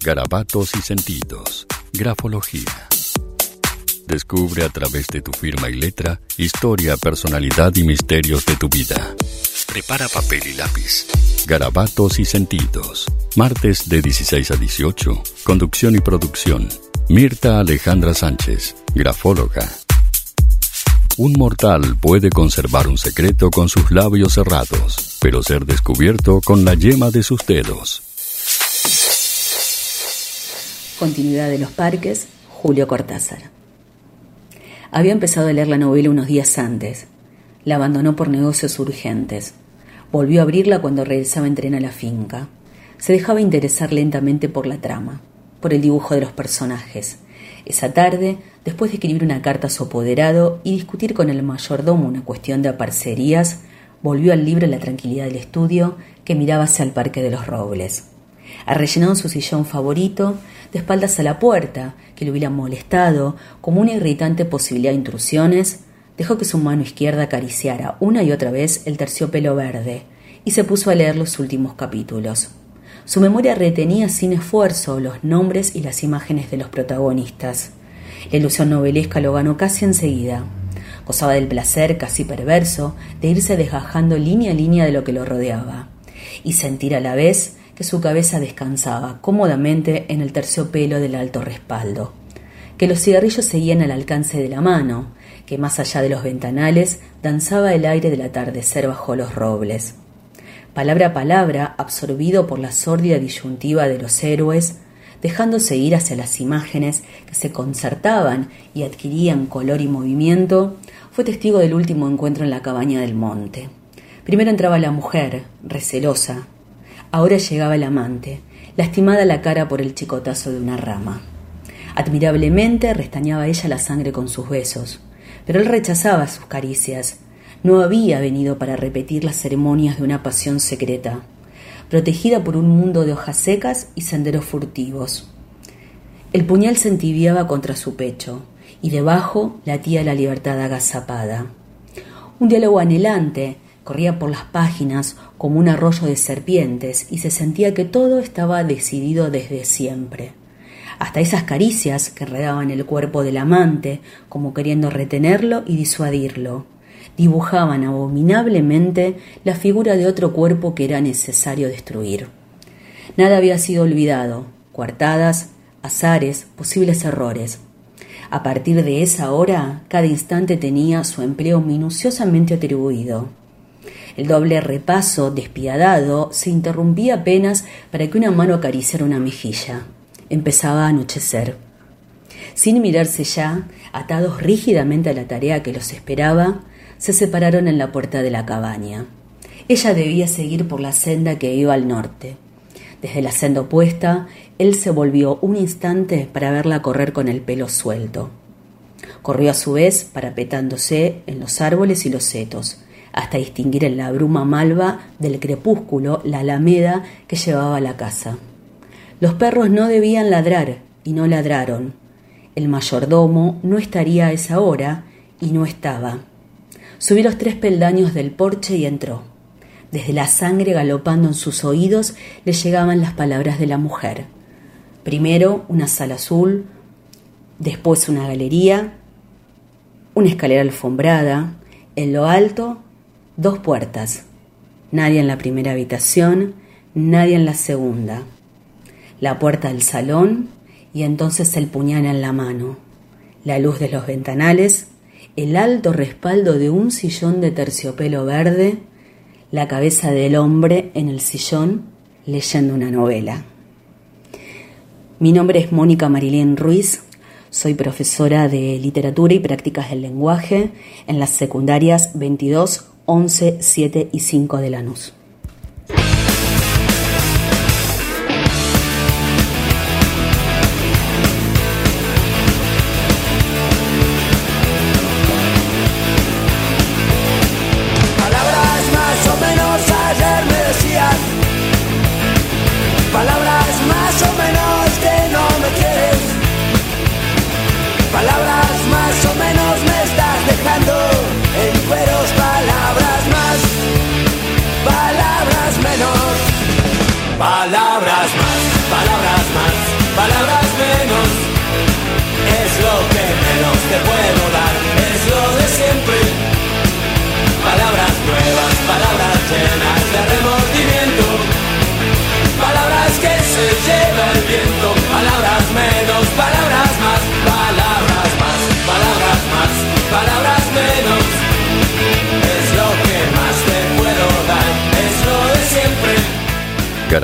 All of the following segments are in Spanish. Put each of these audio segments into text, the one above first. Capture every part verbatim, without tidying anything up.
Garabatos y sentidos. Grafología. Descubre a través de tu firma y letra historia, personalidad y misterios de tu vida. Prepara papel y lápiz. Garabatos y sentidos. Martes de dieciséis a dieciocho. Conducción y producción. Mirta Alejandra Sánchez, grafóloga. Un mortal puede conservar un secreto con sus labios cerrados, pero ser descubierto con la yema de sus dedos. Continuidad de los Parques, Julio Cortázar. Había empezado a leer la novela unos días antes. La abandonó por negocios urgentes. Volvió a abrirla cuando regresaba en tren a la finca. Se dejaba interesar lentamente por la trama, por el dibujo de los personajes. Esa tarde, después de escribir una carta a su apoderado y discutir con el mayordomo una cuestión de aparcerías, volvió al libro en la tranquilidad del estudio que miraba hacia el Parque de los Robles. Arrellenado en su sillón favorito, de espaldas a la puerta, que le hubiera molestado, como una irritante posibilidad de intrusiones, dejó que su mano izquierda acariciara una y otra vez el terciopelo verde y se puso a leer los últimos capítulos. Su memoria retenía sin esfuerzo los nombres y las imágenes de los protagonistas. La ilusión novelesca lo ganó casi enseguida. Gozaba del placer casi perverso de irse desgajando línea a línea de lo que lo rodeaba y sentir a la vez que su cabeza descansaba cómodamente en el terciopelo del alto respaldo, que los cigarrillos seguían al alcance de la mano, que más allá de los ventanales danzaba el aire del atardecer bajo los robles. Palabra a palabra, absorbido por la sórdida disyuntiva de los héroes, dejándose ir hacia las imágenes que se concertaban y adquirían color y movimiento, fue testigo del último encuentro en la cabaña del monte. Primero entraba la mujer, recelosa. Ahora llegaba el amante, lastimada la cara por el chicotazo de una rama. Admirablemente restañaba ella la sangre con sus besos, pero él rechazaba sus caricias. No había venido para repetir las ceremonias de una pasión secreta, protegida por un mundo de hojas secas y senderos furtivos. El puñal se entibiaba contra su pecho, y debajo latía la libertad agazapada. Un diálogo anhelante corría por las páginas como un arroyo de serpientes y se sentía que todo estaba decidido desde siempre. Hasta esas caricias que enredaban el cuerpo del amante, como queriendo retenerlo y disuadirlo, dibujaban abominablemente la figura de otro cuerpo que era necesario destruir. Nada había sido olvidado, coartadas, azares, posibles errores. A partir de esa hora, cada instante tenía su empleo minuciosamente atribuido. El doble repaso despiadado se interrumpía apenas para que una mano acariciara una mejilla. Empezaba a anochecer. Sin mirarse ya, atados rígidamente a la tarea que los esperaba, se separaron en la puerta de la cabaña. Ella debía seguir por la senda que iba al norte. Desde la senda opuesta, él se volvió un instante para verla correr con el pelo suelto. Corrió a su vez parapetándose en los árboles y los setos, hasta distinguir en la bruma malva del crepúsculo la alameda que llevaba a la casa. Los perros no debían ladrar, y no ladraron. El mayordomo no estaría a esa hora, y no estaba. Subió los tres peldaños del porche y entró. Desde la sangre galopando en sus oídos le llegaban las palabras de la mujer. Primero una sala azul, después una galería, una escalera alfombrada, en lo alto dos puertas. Nadie en la primera habitación, nadie en la segunda. La puerta del salón y entonces el puñal en la mano. La luz de los ventanales, el alto respaldo de un sillón de terciopelo verde, la cabeza del hombre en el sillón leyendo una novela. Mi nombre es Mónica Marilén Ruiz. Soy profesora de Literatura y Prácticas del Lenguaje en las secundarias veintidós, once, siete y cinco de Lanús. Palabras más o menos ayer me decían, palabras más o menos que no me quieres, palabras más o menos me estás dejando en cueros, palabras más, palabras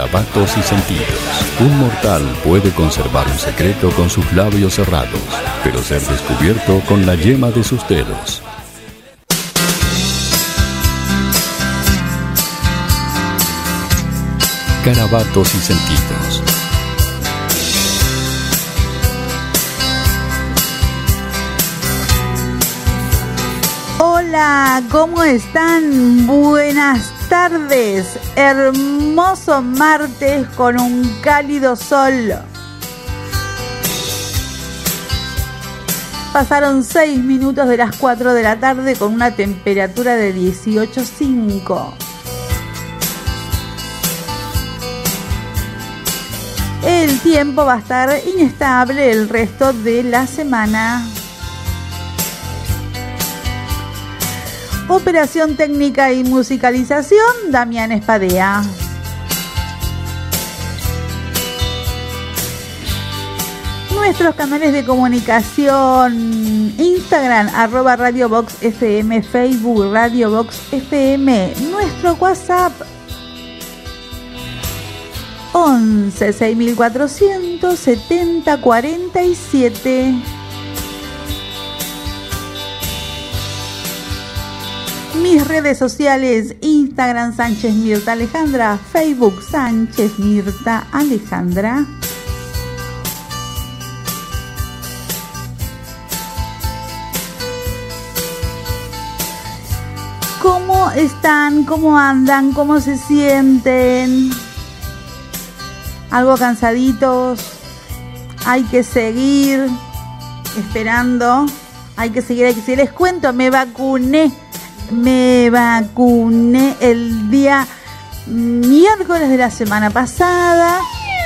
Garabatos y sentidos. Un mortal puede conservar un secreto con sus labios cerrados, pero ser descubierto con la yema de sus dedos. Garabatos y sentidos. Hola, ¿cómo están? Buenas tardes. Hermoso martes con un cálido sol. Pasaron seis minutos de las cuatro de la tarde con una temperatura de dieciocho coma cinco. El tiempo va a estar inestable el resto de la semana. Operación técnica y musicalización, Damián Espadea. Nuestros canales de comunicación: Instagram, arroba Radio Box F M, Facebook, Radio Box F M. Nuestro WhatsApp, once seis mil cuatrocientos setenta cuarenta y siete. Mis redes sociales: Instagram Sánchez Mirta Alejandra, Facebook Sánchez Mirta Alejandra. ¿Cómo están? ¿Cómo andan? ¿Cómo se sienten? ¿Algo cansaditos? Hay que seguir esperando. Hay que seguir, hay que seguir. Les cuento, me vacuné. Me vacuné el día miércoles de la semana pasada.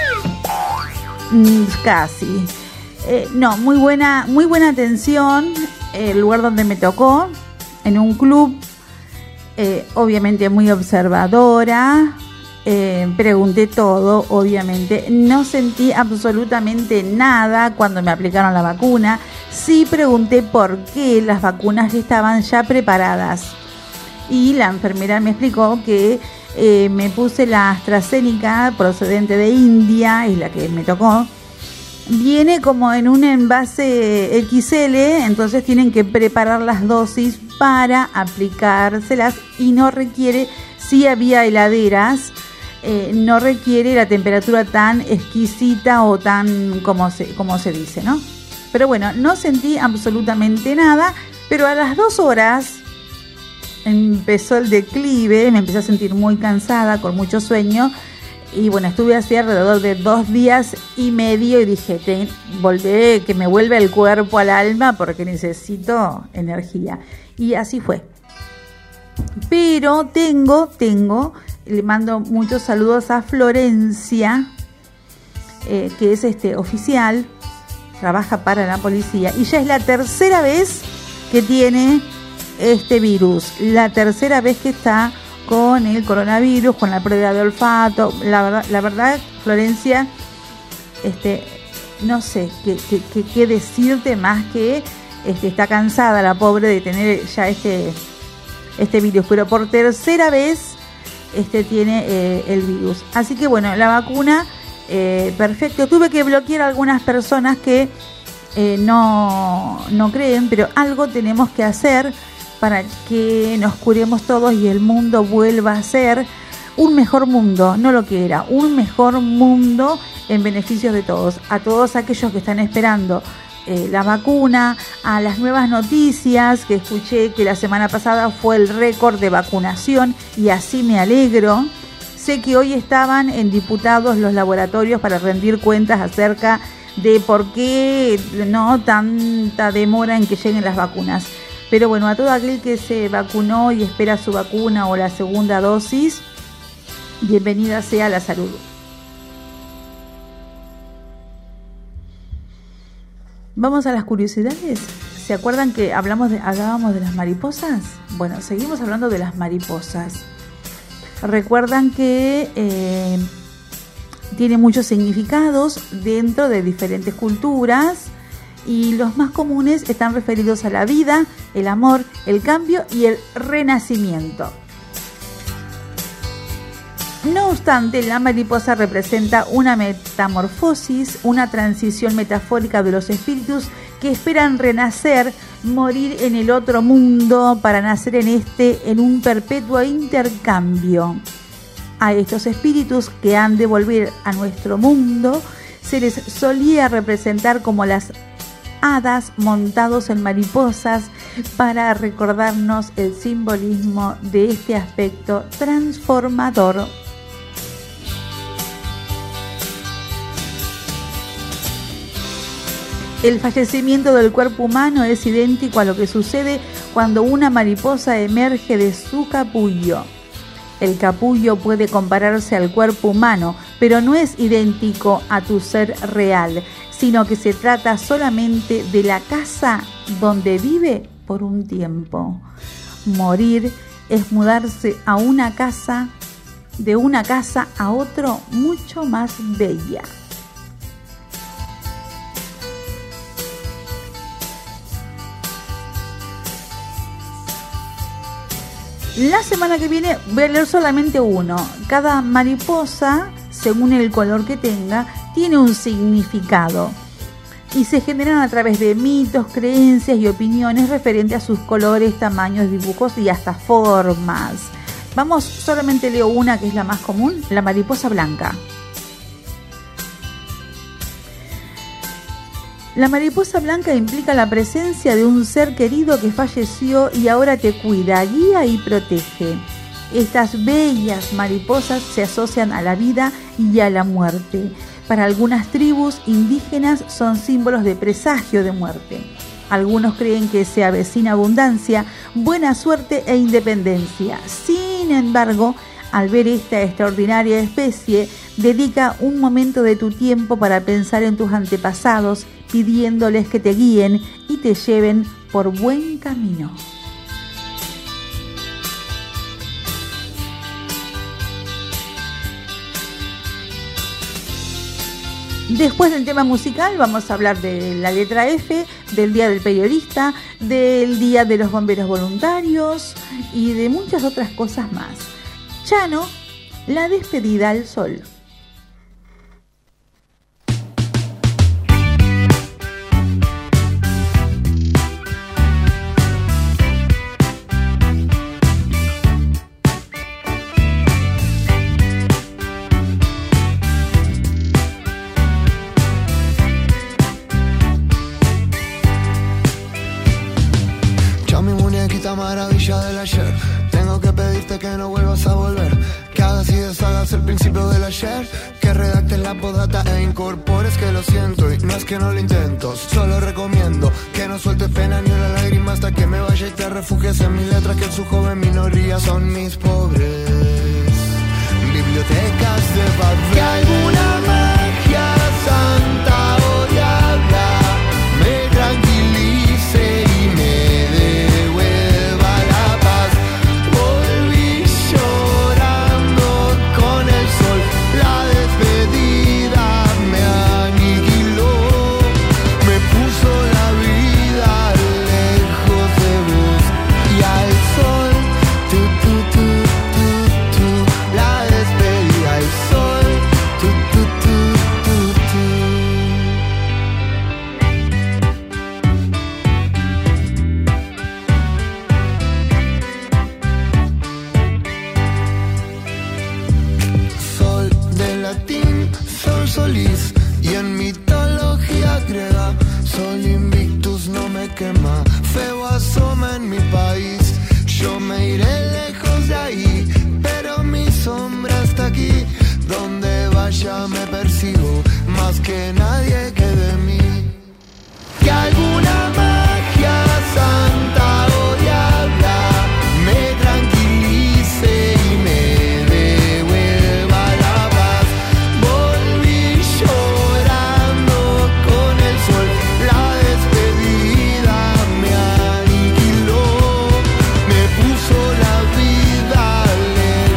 Casi. Eh, no, muy buena, muy buena atención. El lugar donde me tocó, en un club. Eh, obviamente muy observadora. Eh, pregunté todo, obviamente. No sentí absolutamente nada cuando me aplicaron la vacuna. Sí pregunté por qué las vacunas estaban ya preparadas. Y la enfermera me explicó que eh, me puse la AstraZeneca procedente de India, es la que me tocó. Viene como en un envase equis ele, entonces tienen que preparar las dosis para aplicárselas y no requiere, sí había heladeras, eh, no requiere la temperatura tan exquisita o tan, como se, como se dice, ¿no? Pero bueno, no sentí absolutamente nada, pero a las dos horas empezó el declive, me empecé a sentir muy cansada, con mucho sueño. Y bueno, estuve así alrededor de dos días y medio y dije, te, volvé, que me vuelve el cuerpo al alma porque necesito energía. Y así fue. Pero tengo, tengo, le mando muchos saludos a Florencia, eh, que es este oficial, trabaja para la policía. Y ya es la tercera vez que tiene este virus. La tercera vez que está con el coronavirus, con la prueba de olfato. La verdad, la verdad, Florencia, este, no sé qué, qué, qué, qué decirte más que este, está cansada la pobre de tener ya este, este virus, pero por tercera vez este, tiene eh, el virus. Así que bueno, la vacuna, eh, perfecto. Tuve que bloquear a algunas personas que eh, no, no creen, pero algo tenemos que hacer para que nos curemos todos y el mundo vuelva a ser un mejor mundo, no lo que era, un mejor mundo en beneficio de todos. A todos aquellos que están esperando eh, la vacuna, a las nuevas noticias que escuché que la semana pasada fue el récord de vacunación y así me alegro. Sé que hoy estaban en diputados los laboratorios para rendir cuentas acerca de por qué no tanta demora en que lleguen las vacunas. Pero bueno, a todo aquel que se vacunó y espera su vacuna o la segunda dosis, bienvenida sea la salud. Vamos a las curiosidades. ¿Se acuerdan que hablamos de, hablábamos de las mariposas? Bueno, seguimos hablando de las mariposas. Recuerdan que eh, tiene muchos significados dentro de diferentes culturas. Y los más comunes están referidos a la vida, el amor, el cambio y el renacimiento. No obstante, la mariposa representa una metamorfosis, una transición metafórica de los espíritus que esperan renacer, morir en el otro mundo para nacer en este en un perpetuo intercambio. A estos espíritus que han de volver a nuestro mundo se les solía representar como las hadas montados en mariposas para recordarnos el simbolismo de este aspecto transformador. El fallecimiento del cuerpo humano es idéntico a lo que sucede cuando una mariposa emerge de su capullo. El capullo puede compararse al cuerpo humano, pero no es idéntico a tu ser real, sino que se trata solamente de la casa donde vive por un tiempo. Morir es mudarse a una casa, de una casa a otro mucho más bella. La semana que viene voy a leer solamente uno. Cada mariposa, según el color que tenga, tiene un significado y se generan a través de mitos, creencias y opiniones referentes a sus colores, tamaños, dibujos y hasta formas. Vamos, solamente leo una que es la más común, la mariposa blanca. La mariposa blanca implica la presencia de un ser querido que falleció y ahora te cuida, guía y protege. Estas bellas mariposas se asocian a la vida y a la muerte. Para algunas tribus indígenas son símbolos de presagio de muerte. Algunos creen que se avecina abundancia, buena suerte e independencia. Sin embargo, al ver esta extraordinaria especie, dedica un momento de tu tiempo para pensar en tus antepasados, pidiéndoles que te guíen y te lleven por buen camino. Después del tema musical vamos a hablar de la letra F, del Día del Periodista, del Día de los Bomberos Voluntarios y de muchas otras cosas más. Chano, la despedida al sol. Maravilla del ayer, tengo que pedirte que no vuelvas a volver, que hagas y deshagas el principio del ayer, que redactes la podata e incorpores que lo siento y no es que no lo intento, solo recomiendo que no sueltes pena ni una lágrima hasta que me vaya y te refugies en mis letras que en su joven minoría son mis pobres bibliotecas de papel. Que alguna magia santa o diabla me tranquilice y me y en mitología griega soy invictus, no me quema, feo asoma en mi país, yo me iré lejos de ahí, pero mi sombra está aquí, donde vaya me persigo, más que nadie que de mí, que alguna magia santa o diabla me tranquilice y me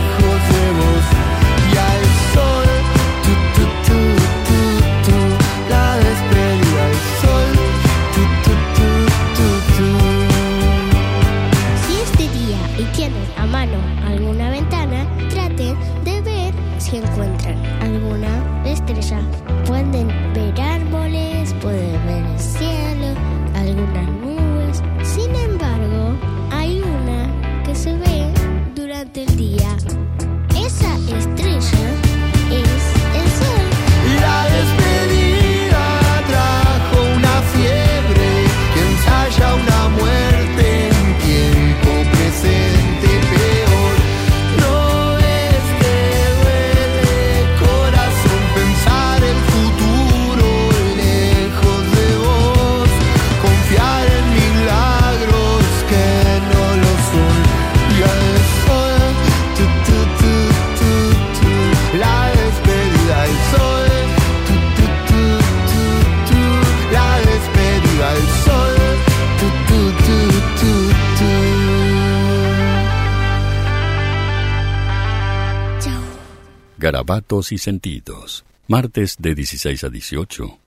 la Pueden ver árboles, pueden ver el cielo, algunas nubes. Sin embargo, hay una que se ve durante el día. Esa estrella es el sol. La despedida trajo una fiebre que ensaya una muerte en tiempo presente peor. No ves que duele corazón pensar el futuro lejos de vos, confiar en milagros que no lo son. Ya es sol, tu, tu, tu, tu, tu. La despedida del sol, tu, tu, tu, tu, tu. La despedida del sol, tu, tu, tu, tu, tu. Chao. Garabatos y sentidos. Martes de dieciséis a dieciocho.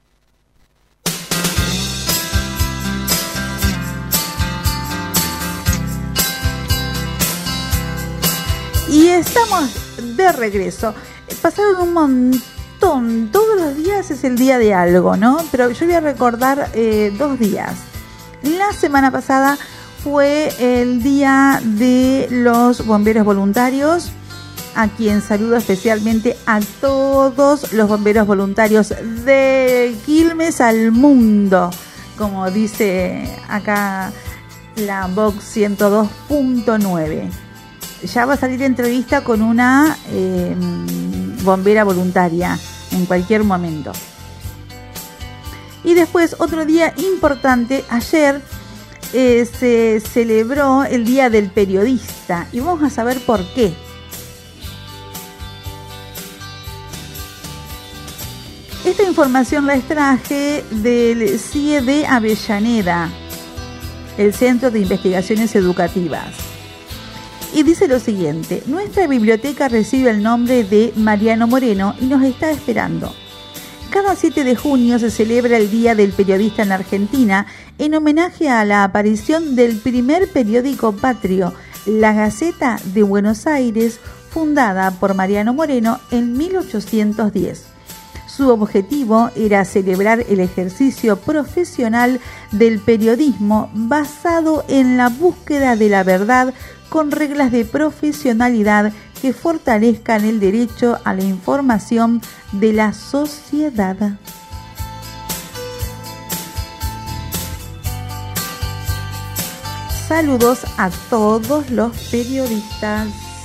Y estamos de regreso. Pasaron un montón. Todos los días es el día de algo, ¿no? Pero yo voy a recordar eh, dos días. La semana pasada fue el día de los bomberos voluntarios, a quien saludo especialmente a todos los bomberos voluntarios de Quilmes al mundo, como dice acá la Vox ciento dos punto nueve. Ya va a salir entrevista con una eh, bombera voluntaria en cualquier momento. Y después, otro día importante, ayer eh, se celebró el Día del Periodista y vamos a saber por qué. Esta información la extraje del C I E de Avellaneda, el Centro de Investigaciones Educativas. Y dice lo siguiente: nuestra biblioteca recibe el nombre de Mariano Moreno y nos está esperando. Cada siete de junio se celebra el Día del Periodista en Argentina en homenaje a la aparición del primer periódico patrio, La Gaceta de Buenos Aires, fundada por Mariano Moreno en mil ochocientos diez. Su objetivo era celebrar el ejercicio profesional del periodismo basado en la búsqueda de la verdad con reglas de profesionalidad que fortalezcan el derecho a la información de la sociedad. Saludos a todos los periodistas.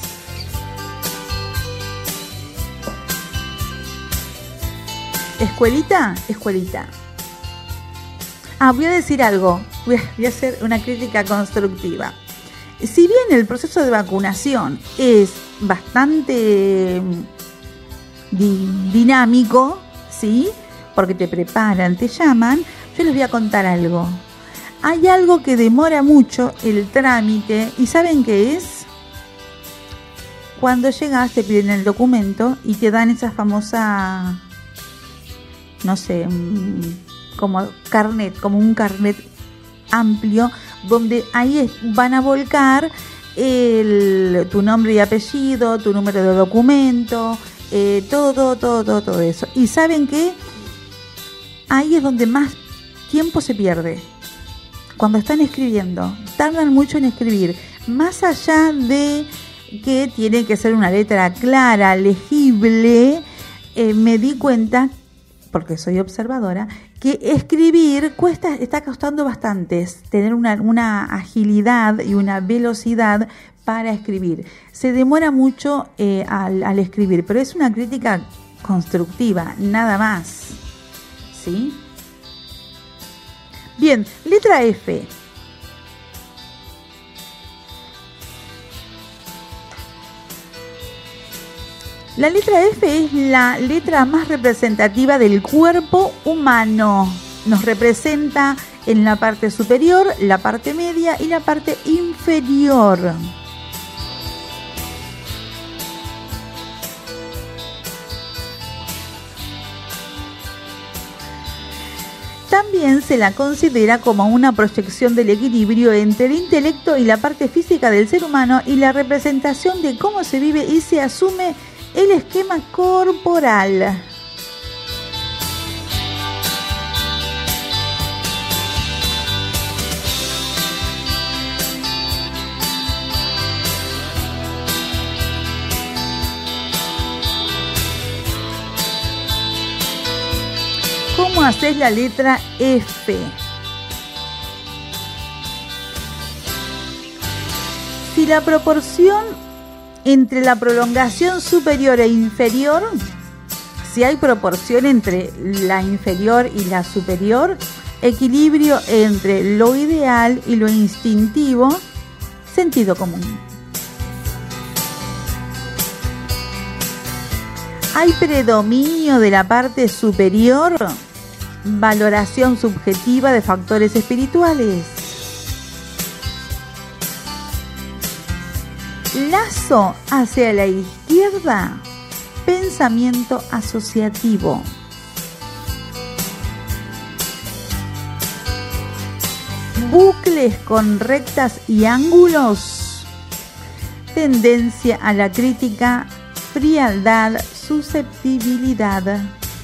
¿Escuelita? Escuelita. Ah, voy a decir algo. Voy a, voy a hacer una crítica constructiva. Si bien el proceso de vacunación es bastante di- dinámico, ¿sí? Porque te preparan, te llaman, yo les voy a contar algo. Hay algo que demora mucho el trámite, ¿y saben qué es? Cuando llegas te piden el documento y te dan esa famosa, no sé, como carnet, como un carnet amplio, donde ahí van a volcar el, tu nombre y apellido, tu número de documento, eh, todo, todo, todo, todo, todo eso. Y ¿saben qué? Ahí es donde más tiempo se pierde. Cuando están escribiendo, tardan mucho en escribir. Más allá de que tiene que ser una letra clara, legible, eh, me di cuenta, porque soy observadora, que escribir cuesta, está costando bastante, tener una, una agilidad y una velocidad para escribir. Se demora mucho eh, al, al escribir, pero es una crítica constructiva, nada más. ¿Sí? Bien, letra F. La letra F es la letra más representativa del cuerpo humano. Nos representa en la parte superior, la parte media y la parte inferior. También se la considera como una proyección del equilibrio entre el intelecto y la parte física del ser humano y la representación de cómo se vive y se asume el esquema corporal. haces la letra F? Si la proporción entre la prolongación superior e inferior, si hay proporción entre la inferior y la superior, equilibrio entre lo ideal y lo instintivo, sentido común. ¿Hay predominio de la parte superior? Valoración subjetiva de factores espirituales. Lazo hacia la izquierda. Pensamiento asociativo. Bucles con rectas y ángulos. Tendencia a la crítica, frialdad, susceptibilidad.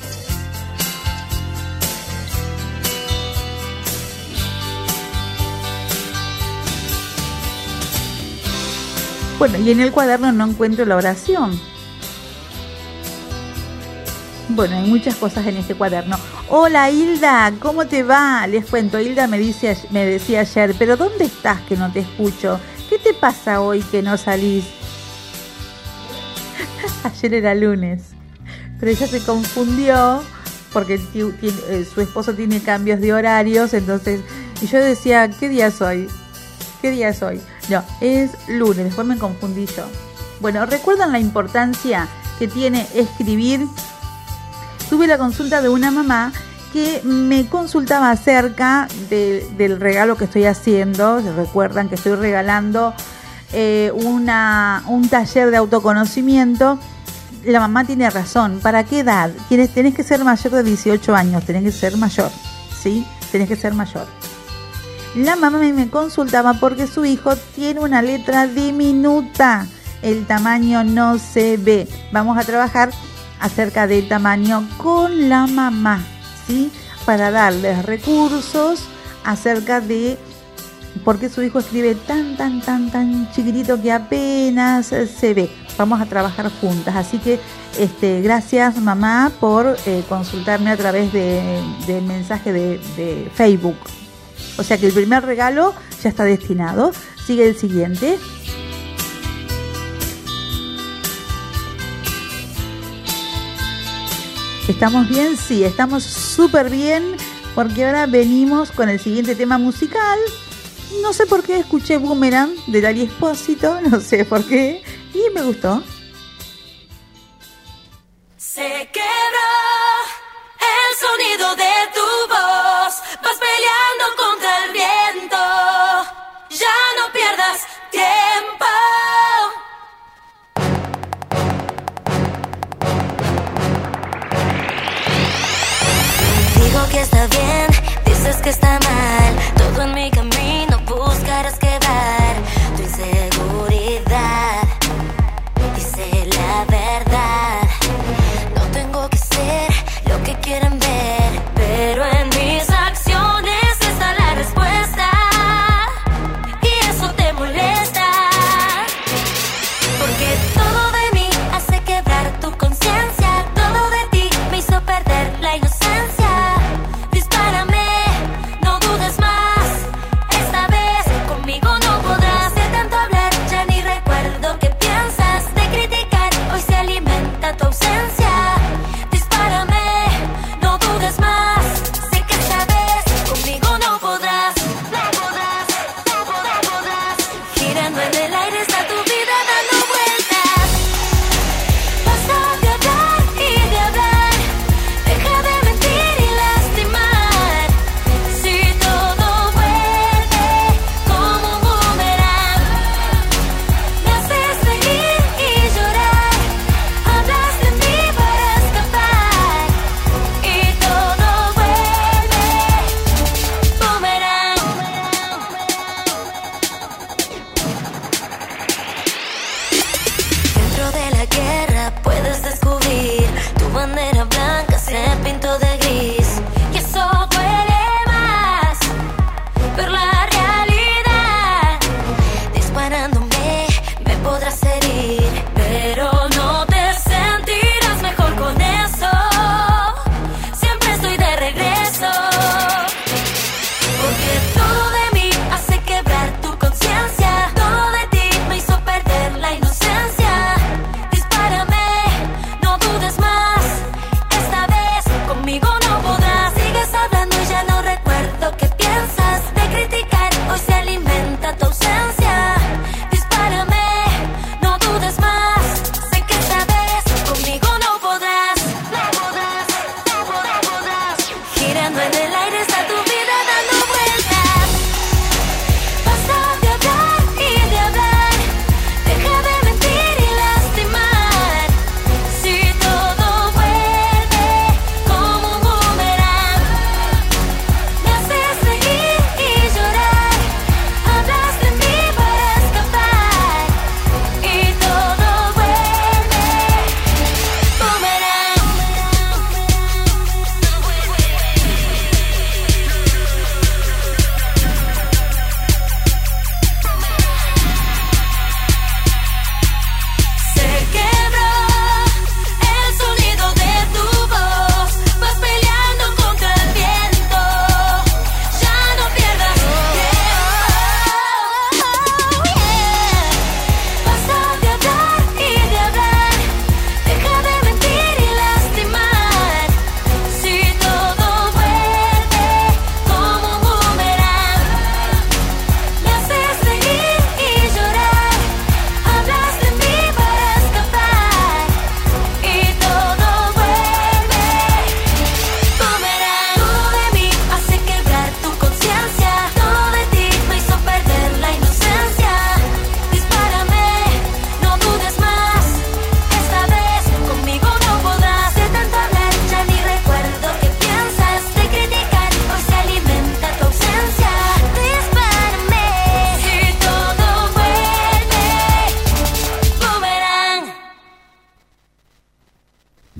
Bueno, y en el cuaderno no encuentro la oración. Bueno, hay muchas cosas en este cuaderno. Hola Hilda, ¿cómo te va? Les cuento, Hilda me, dice, me decía ayer, pero ¿dónde estás que no te escucho? ¿Qué te pasa hoy que no salís? Ayer era lunes, pero ella se confundió porque el tío, tiene, eh, su esposo tiene cambios de horarios, entonces, y yo decía, ¿qué día es hoy? ¿Qué día es hoy? No, es lunes, después me confundí yo. Bueno, ¿recuerdan la importancia que tiene escribir? Tuve la consulta de una mamá que me consultaba acerca de, del regalo que estoy haciendo. Recuerdan que estoy regalando eh, una, un taller de autoconocimiento. La mamá tiene razón. ¿Para qué edad? Tienes, tenés que ser mayor de dieciocho años, tenés que ser mayor, ¿sí? Tenés que ser mayor. La mamá me consultaba porque su hijo tiene una letra diminuta. El tamaño no se ve. Vamos a trabajar acerca del tamaño con la mamá, ¿sí? Para darles recursos acerca de por qué su hijo escribe tan, tan, tan, tan chiquitito que apenas se ve. Vamos a trabajar juntas. Así que este, gracias mamá por eh, consultarme a través de, de mensaje de, de Facebook. O sea que el primer regalo ya está destinado. Sigue el siguiente. ¿Estamos bien? Sí, estamos súper bien porque ahora venimos con el siguiente tema musical. No sé por qué escuché Boomerang de Lali Espósito, no sé por qué, y me gustó. Se quebró el sonido de tu voz, vas peleando contra el viento, ya no pierdas tiempo. Digo que está bien, dices que está mal, todo en mi camino buscarás quebrar tu inseguridad. Dice la verdad, no tengo que ser lo que quieren ver, pero en mis acciones está la respuesta, y eso te molesta, porque todo de mí hace quebrar tu conciencia, todo de ti me hizo perder la inocencia. Dispárame, no dudes más,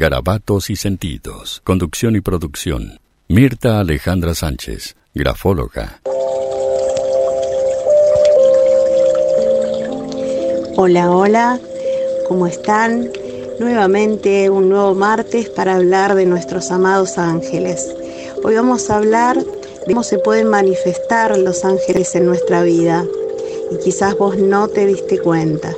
Garabatos y sentidos. Conducción y producción. Mirta Alejandra Sánchez, grafóloga. Hola, hola, ¿cómo están? Nuevamente un nuevo martes para hablar de nuestros amados ángeles. Hoy vamos a hablar de cómo se pueden manifestar los ángeles en nuestra vida y quizás vos no te diste cuenta.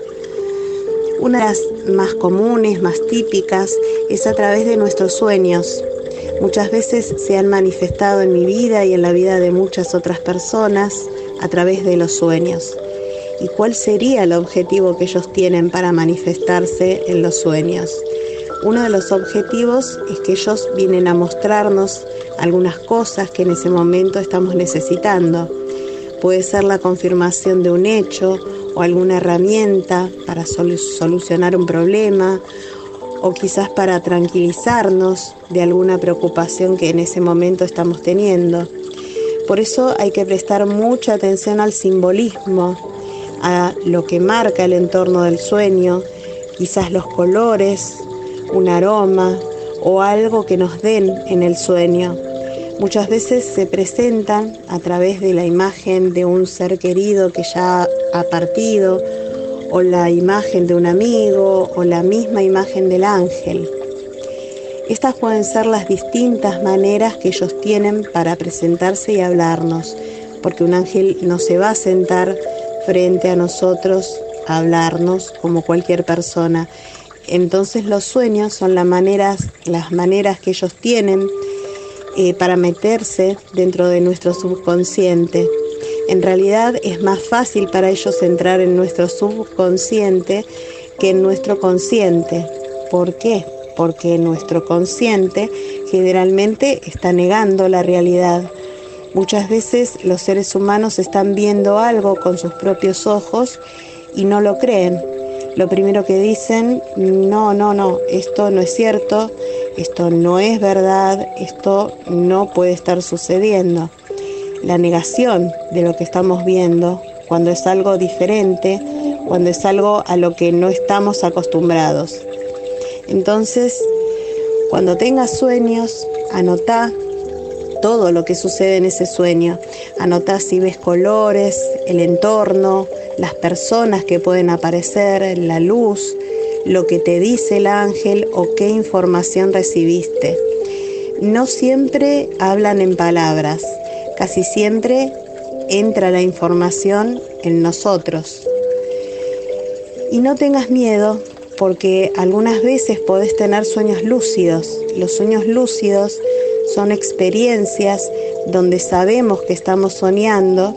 Una de las más comunes, más típicas, es a través de nuestros sueños. Muchas veces se han manifestado en mi vida y en la vida de muchas otras personas a través de los sueños. ¿Y cuál sería el objetivo que ellos tienen para manifestarse en los sueños? Uno de los objetivos es que ellos vienen a mostrarnos algunas cosas que en ese momento estamos necesitando. Puede ser la confirmación de un hecho o alguna herramienta para solu- solucionar un problema o quizás para tranquilizarnos de alguna preocupación que en ese momento estamos teniendo. Por eso hay que prestar mucha atención al simbolismo, a lo que marca el entorno del sueño, quizás los colores, un aroma o algo que nos den en el sueño. Muchas veces se presentan a través de la imagen de un ser querido que ya ha partido, o la imagen de un amigo, o la misma imagen del ángel. Estas pueden ser las distintas maneras que ellos tienen para presentarse y hablarnos, porque un ángel no se va a sentar frente a nosotros a hablarnos como cualquier persona. Entonces los sueños son las maneras, las maneras que ellos tienen eh, para meterse dentro de nuestro subconsciente. En realidad es más fácil para ellos entrar en nuestro subconsciente que en nuestro consciente. ¿Por qué? Porque nuestro consciente generalmente está negando la realidad. Muchas veces los seres humanos están viendo algo con sus propios ojos y no lo creen. Lo primero que dicen, no, no, no, esto no es cierto, esto no es verdad, esto no puede estar sucediendo. La negación de lo que estamos viendo, cuando es algo diferente, cuando es algo a lo que no estamos acostumbrados. Entonces, cuando tengas sueños, anotá todo lo que sucede en ese sueño. Anotá si ves colores, el entorno, las personas que pueden aparecer, la luz, lo que te dice el ángel o qué información recibiste. No siempre hablan en palabras, casi siempre entra la información en nosotros. Y no tengas miedo, porque algunas veces podés tener sueños lúcidos. Los sueños lúcidos son experiencias donde sabemos que estamos soñando,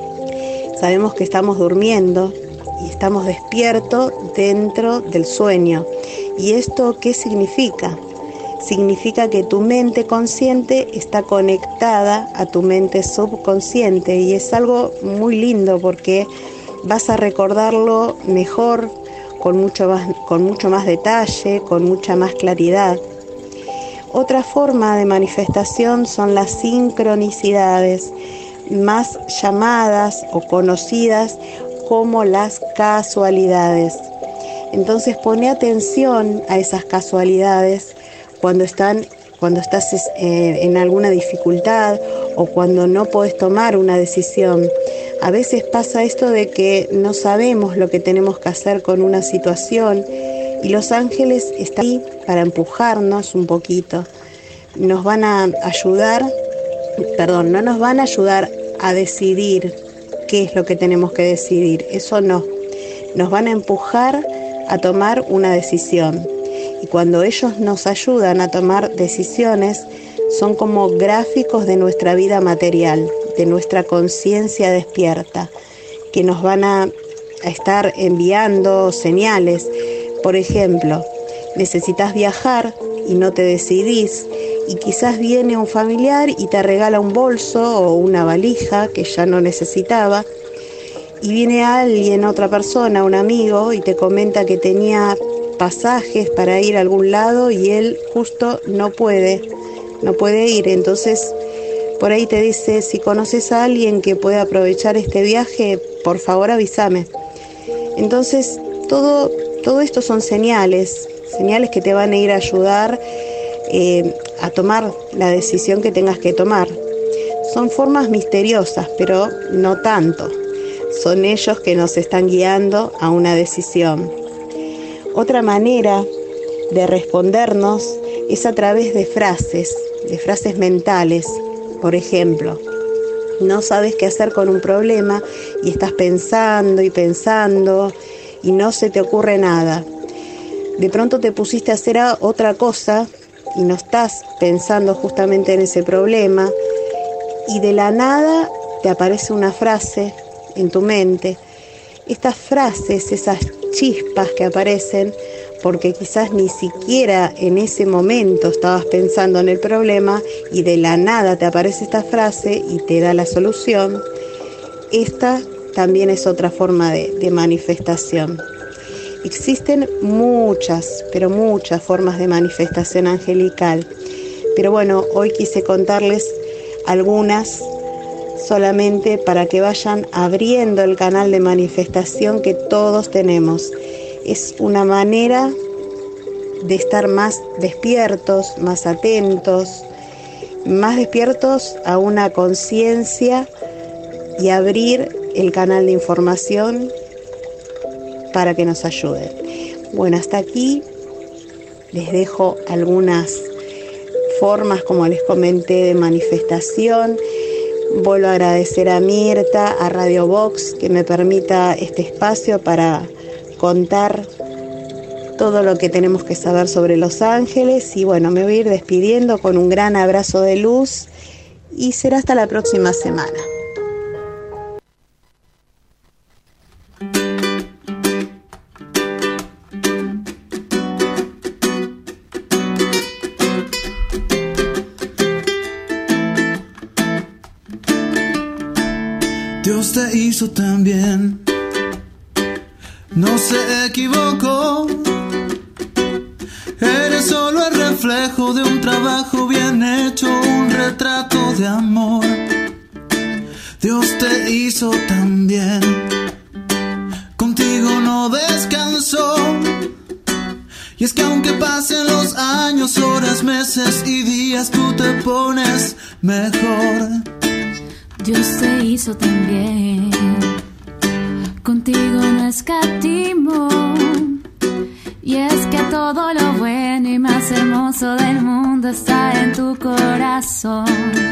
sabemos que estamos durmiendo y estamos despiertos dentro del sueño. ¿Y esto qué significa? Significa que tu mente consciente está conectada a tu mente subconsciente y es algo muy lindo porque vas a recordarlo mejor, con mucho más, con mucho más detalle, con mucha más claridad. Otra forma de manifestación son las sincronicidades, más llamadas o conocidas como las casualidades. Entonces pone atención a esas casualidades cuando están, cuando estás eh, en alguna dificultad o cuando no podés tomar una decisión. A veces pasa esto de que no sabemos lo que tenemos que hacer con una situación y los ángeles están ahí para empujarnos un poquito. Nos van a ayudar, perdón, no nos van a ayudar a decidir qué es lo que tenemos que decidir, eso no. Nos van a empujar a tomar una decisión. Y cuando ellos nos ayudan a tomar decisiones, son como gráficos de nuestra vida material, de nuestra conciencia despierta, que nos van a, a estar enviando señales. Por ejemplo, necesitas viajar y no te decidís, y quizás viene un familiar y te regala un bolso o una valija que ya no necesitaba, y viene alguien, otra persona, un amigo, y te comenta que tenía pasajes para ir a algún lado y él justo no puede, no puede ir. Entonces, por ahí te dice, si conoces a alguien que puede aprovechar este viaje, por favor avísame. Entonces, todo, todo esto son señales, señales que te van a ir a ayudar eh, a tomar la decisión que tengas que tomar. Son formas misteriosas, pero no tanto. Son ellos que nos están guiando a una decisión. Otra manera de respondernos es a través de frases, de frases mentales. Por ejemplo, no sabes qué hacer con un problema y estás pensando y pensando y no se te ocurre nada. De pronto te pusiste a hacer otra cosa y no estás pensando justamente en ese problema y de la nada te aparece una frase en tu mente. Estas frases, esas chispas que aparecen porque quizás ni siquiera en ese momento estabas pensando en el problema y de la nada te aparece esta frase y te da la solución. Esta también es otra forma de, de manifestación. Existen muchas, pero muchas formas de manifestación angelical. Pero bueno, hoy quise contarles algunas solamente para que vayan abriendo el canal de manifestación que todos tenemos. Es una manera de estar más despiertos, más atentos, más despiertos a una conciencia y abrir el canal de información para que nos ayuden. Bueno, hasta aquí les dejo algunas formas, como les comenté, de manifestación. Vuelvo a agradecer a Mirta, a Radio Vox, que me permita este espacio para contar todo lo que tenemos que saber sobre los ángeles. Y bueno, me voy a ir despidiendo con un gran abrazo de luz y será hasta la próxima semana. Dios te hizo tan bien, no se equivocó. Eres solo el reflejo de un trabajo bien hecho, un retrato de amor. Dios te hizo tan bien, contigo no descansó. Y es que aunque pasen los años, horas, meses y días, tú te pones mejor. Dios te hizo tan bien, contigo no escatimó. Y es que todo lo bueno y más hermoso del mundo está en tu corazón.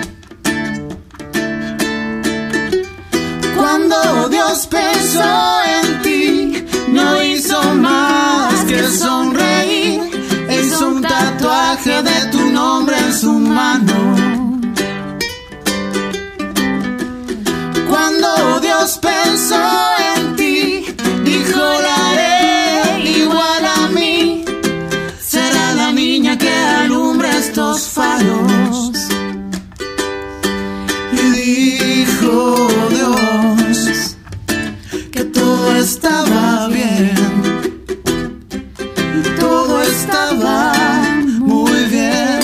Cuando Dios pensó en ti, no hizo más que sonreír. Hizo un tatuaje de tu nombre en su mano. Cuando Dios pensó en ti, dijo la haré igual a mí. Será la niña que alumbre estos faros. Y dijo Dios que todo estaba bien, todo estaba muy bien.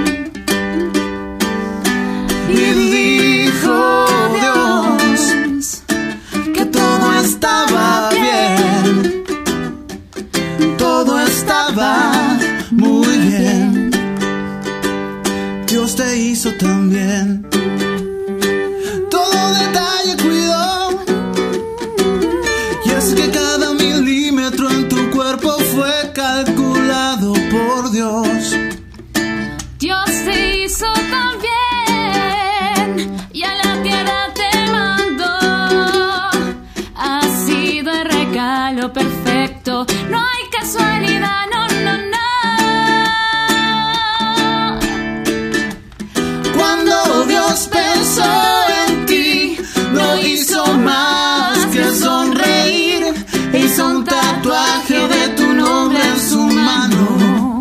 Y dijo Dios que todo estaba bien, todo estaba muy bien. Dios te hizo tan bien, todo detalle cuidó. Y es que cada milímetro en tu cuerpo fue calculado por Dios. Dios te hizo tan bien y a la tierra te mandó. Ha sido el regalo perfecto, no hay casualidad, no, no, no. Cuando Dios pensó en ti, no hizo más que sonreír. Hizo un tatuaje de tu nombre en su mano.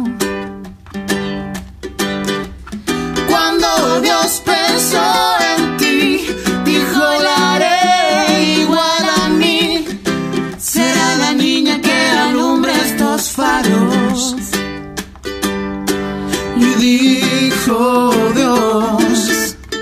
Cuando Dios pensó en ti, dijo la haré igual a mí. Será la niña que alumbre estos faros. Y dijo Dios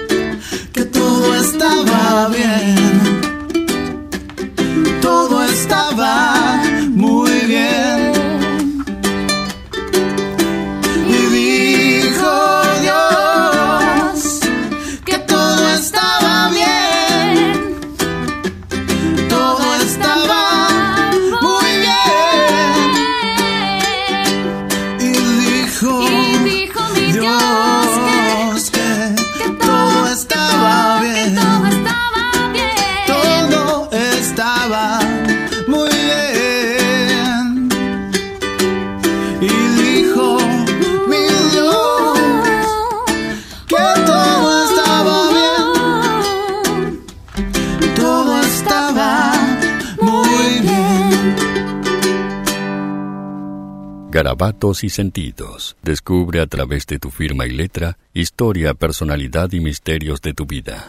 Garabatos y sentidos. Descubre a través de tu firma y letra historia, personalidad y misterios de tu vida.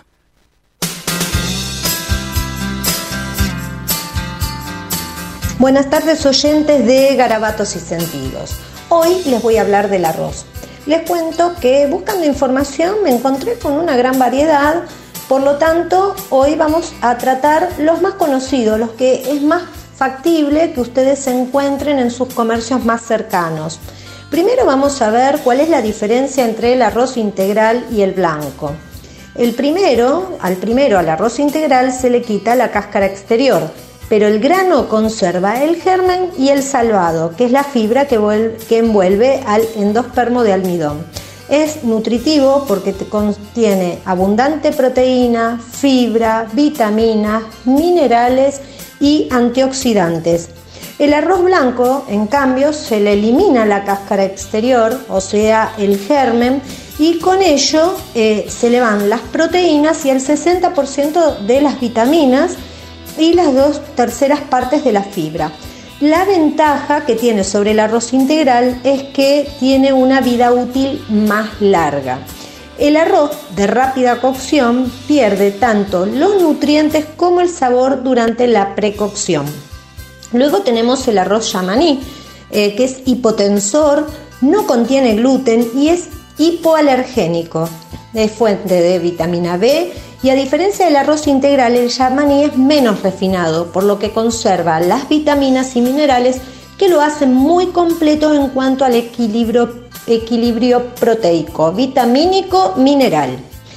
Buenas tardes, oyentes de Garabatos y Sentidos. Hoy les voy a hablar del arroz. Les cuento que buscando información me encontré con una gran variedad, por lo tanto hoy vamos a tratar los más conocidos, los que es más factible que ustedes encuentren en sus comercios más cercanos. Primero vamos a ver cuál es la diferencia entre el arroz integral y el blanco. El primero, al primero, al arroz integral, se le quita la cáscara exterior, pero el grano conserva el germen y el salvado, que es la fibra que, vuelve, que envuelve al endospermo de almidón. Es nutritivo porque te contiene abundante proteína, fibra, vitaminas, minerales y antioxidantes. El arroz blanco, en cambio, se le elimina la cáscara exterior, o sea, el germen, y con ello eh, se le van las proteínas y el sesenta por ciento de las vitaminas y las dos terceras partes de la fibra. La ventaja que tiene sobre el arroz integral es que tiene una vida útil más larga. El arroz de rápida cocción pierde tanto los nutrientes como el sabor durante la precocción. Luego tenemos el arroz yamaní, eh, que es hipotensor, no contiene gluten y es hipoalergénico. Es fuente de vitamina B y a diferencia del arroz integral, el yamaní es menos refinado, por lo que conserva las vitaminas y minerales que lo hacen muy completo en cuanto al equilibrio equilibrio proteico, vitamínico, mineral.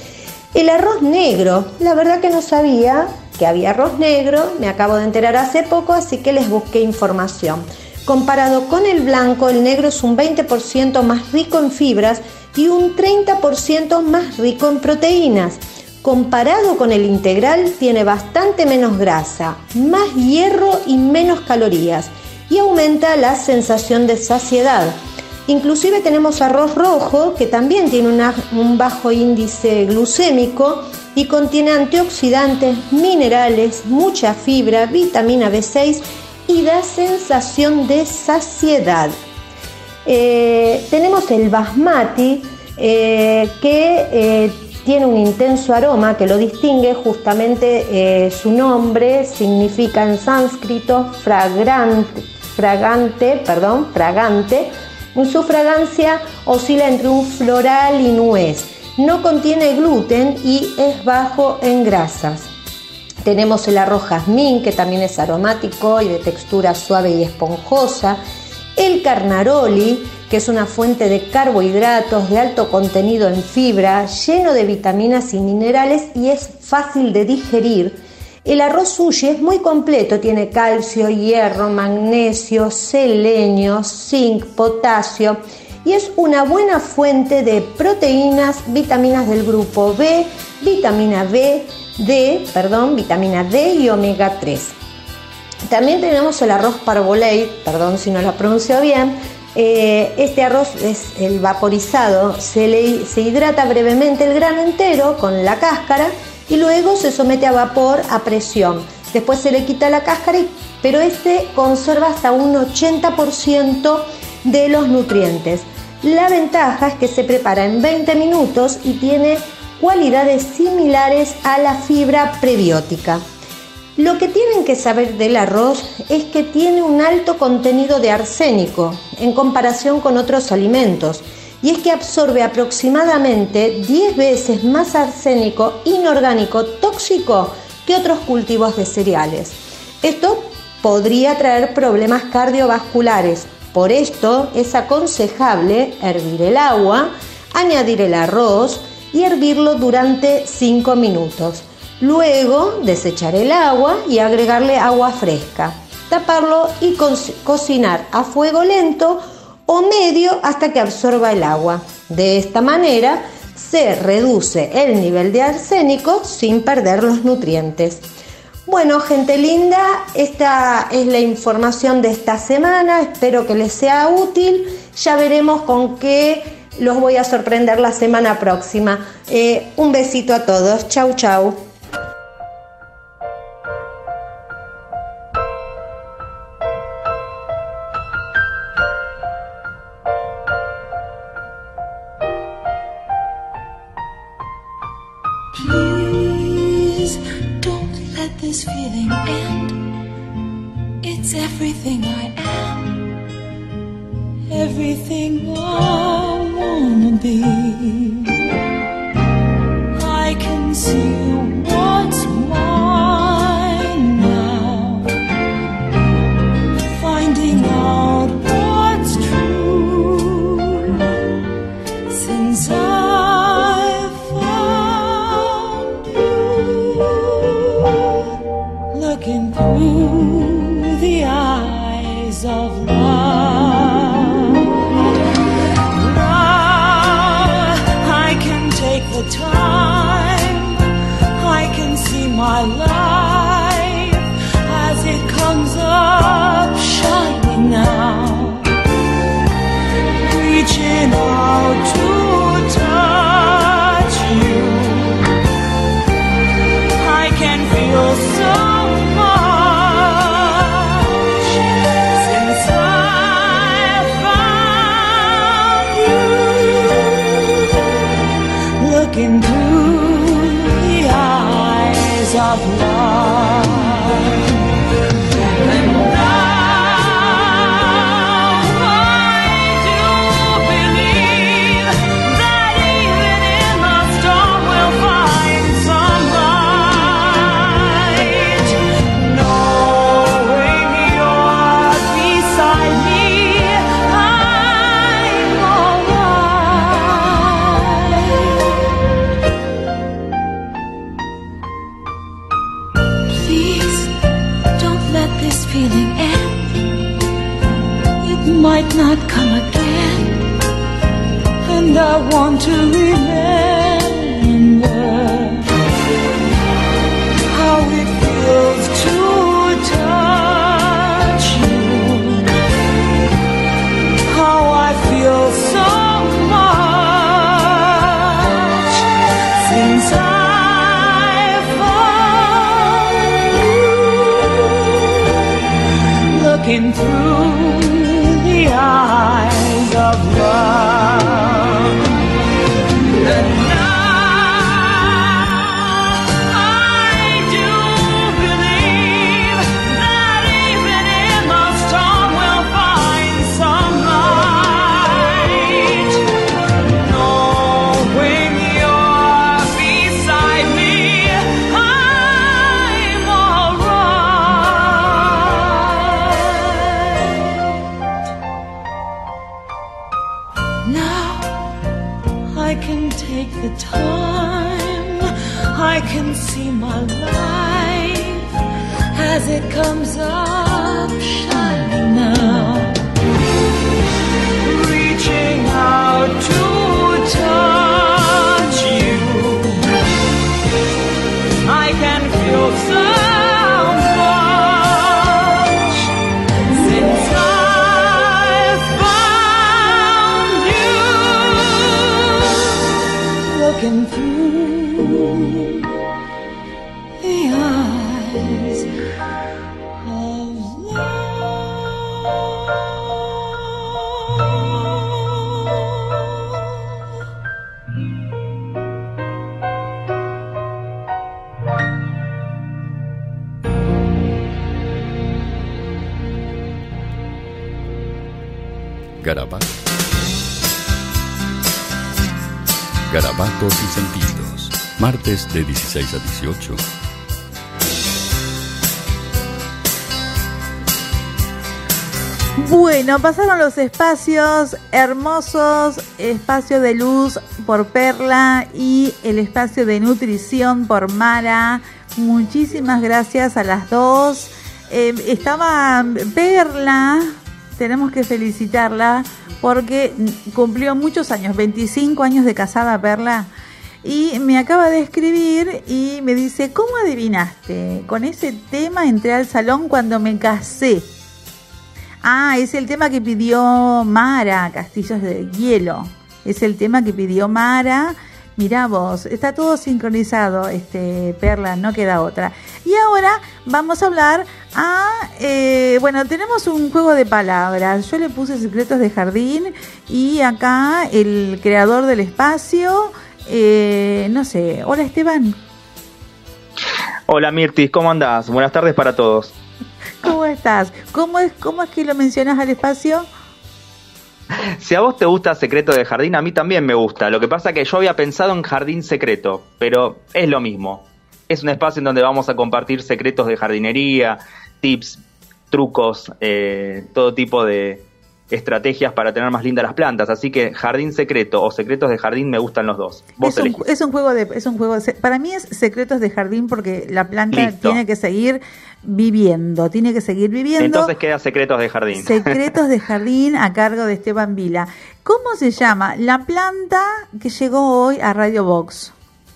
El arroz negro, la verdad que no sabía que había arroz negro, me acabo de enterar hace poco, así que les busqué información. Comparado con el blanco, el negro es un veinte por ciento más rico en fibras y un treinta por ciento más rico en proteínas. Comparado con el integral, tiene bastante menos grasa, más hierro y menos calorías y aumenta la sensación de saciedad. Inclusive tenemos arroz rojo, que también tiene una, un bajo índice glucémico y contiene antioxidantes, minerales, mucha fibra, vitamina B seis y da sensación de saciedad. Eh, tenemos el basmati, eh, que eh, tiene un intenso aroma que lo distingue, justamente eh, su nombre significa en sánscrito fragrante, fragante, perdón, fragante. Su fragancia oscila entre un floral y nuez. No contiene gluten y es bajo en grasas. Tenemos el arroz jazmín, que también es aromático y de textura suave y esponjosa. El carnaroli, que es una fuente de carbohidratos de alto contenido en fibra, lleno de vitaminas y minerales y es fácil de digerir. El arroz sushi es muy completo, tiene calcio, hierro, magnesio, selenio, zinc, potasio y es una buena fuente de proteínas, vitaminas del grupo B, vitamina B, D, perdón, vitamina D y omega tres. También tenemos el arroz parbolate, perdón si no lo pronuncio bien. Eh, este arroz es el vaporizado, se, le, se hidrata brevemente el grano entero con la cáscara y luego se somete a vapor a presión. Después se le quita la cáscara, pero este conserva hasta un ochenta por ciento de los nutrientes. La ventaja es que se prepara en veinte minutos y tiene cualidades similares a la fibra prebiótica. Lo que tienen que saber del arroz es que tiene un alto contenido de arsénico en comparación con otros alimentos. Y es que absorbe aproximadamente diez veces más arsénico inorgánico tóxico que otros cultivos de cereales. Esto podría traer problemas cardiovasculares. Por esto es aconsejable hervir el agua, añadir el arroz y hervirlo durante cinco minutos. Luego desechar el agua y agregarle agua fresca. Taparlo y co- cocinar a fuego lento o medio hasta que absorba el agua. De esta manera se reduce el nivel de arsénico sin perder los nutrientes. Bueno, gente linda, esta es la información de esta semana. Espero que les sea útil. Ya veremos con qué los voy a sorprender la semana próxima. Eh, un besito a todos. Chau, chau. Please don't let this feeling end. It's everything I am, everything I wanna be. I can see what's mine now, finding out what's true since I found you. Looking through the eyes of love, now I can take the time, I can see my life as it comes up shining now, reaching out to touch you. I can feel so much since I found you. Looking through the eyes of love. And now I do believe that even in the storm we'll find some light. Knowing you're beside me, I'm alright. Please don't let this feeling end. It might not come again, and I want to remember how it feels to touch you, how I feel so much since I found you. Looking through the eyes of love. And now I do believe that even in the storm we'll find some light. Knowing you're beside me, I'm alright. Now I can take the time, I can see my life as it comes up shining now, reaching out to touch you. I can feel so much since I found you. Looking through the eyes of Garabato. Garabatos y sentidos. Martes de dieciséis a dieciocho. Bueno, pasaron los espacios hermosos, espacio de luz por Perla y el espacio de nutrición por Mara. Muchísimas gracias a las dos. Eh, estaba Perla, tenemos que felicitarla porque cumplió muchos años, veinticinco años de casada Perla. Y me acaba de escribir y me dice, ¿cómo adivinaste? Con ese tema entré al salón cuando me casé. Ah, es el tema que pidió Mara, Castillos de Hielo. Es el tema que pidió Mara. Mirá vos, está todo sincronizado, este, Perla, no queda otra. Y ahora vamos a hablar a... Eh, bueno, tenemos un juego de palabras. Yo le puse secretos de jardín y acá el creador del espacio... Eh, no sé, hola Esteban. Hola Mirtis, ¿cómo andás? Buenas tardes para todos. ¿Cómo estás? ¿Cómo es, cómo es que lo mencionas al espacio? Si a vos te gusta Secreto de Jardín, a mí también me gusta. Lo que pasa es que yo había pensado en Jardín Secreto, pero es lo mismo. Es un espacio en donde vamos a compartir secretos de jardinería, tips, trucos, eh, todo tipo de estrategias para tener más lindas las plantas. Así que Jardín Secreto o Secretos de Jardín me gustan los dos. Vos es, un, es un juego de, es un juego de, para mí es Secretos de Jardín porque la planta Listo. tiene que seguir viviendo, tiene que seguir viviendo. Entonces queda Secretos de Jardín. Secretos de Jardín a cargo de Esteban Vila. ¿Cómo se llama la planta que llegó hoy a Radio Box?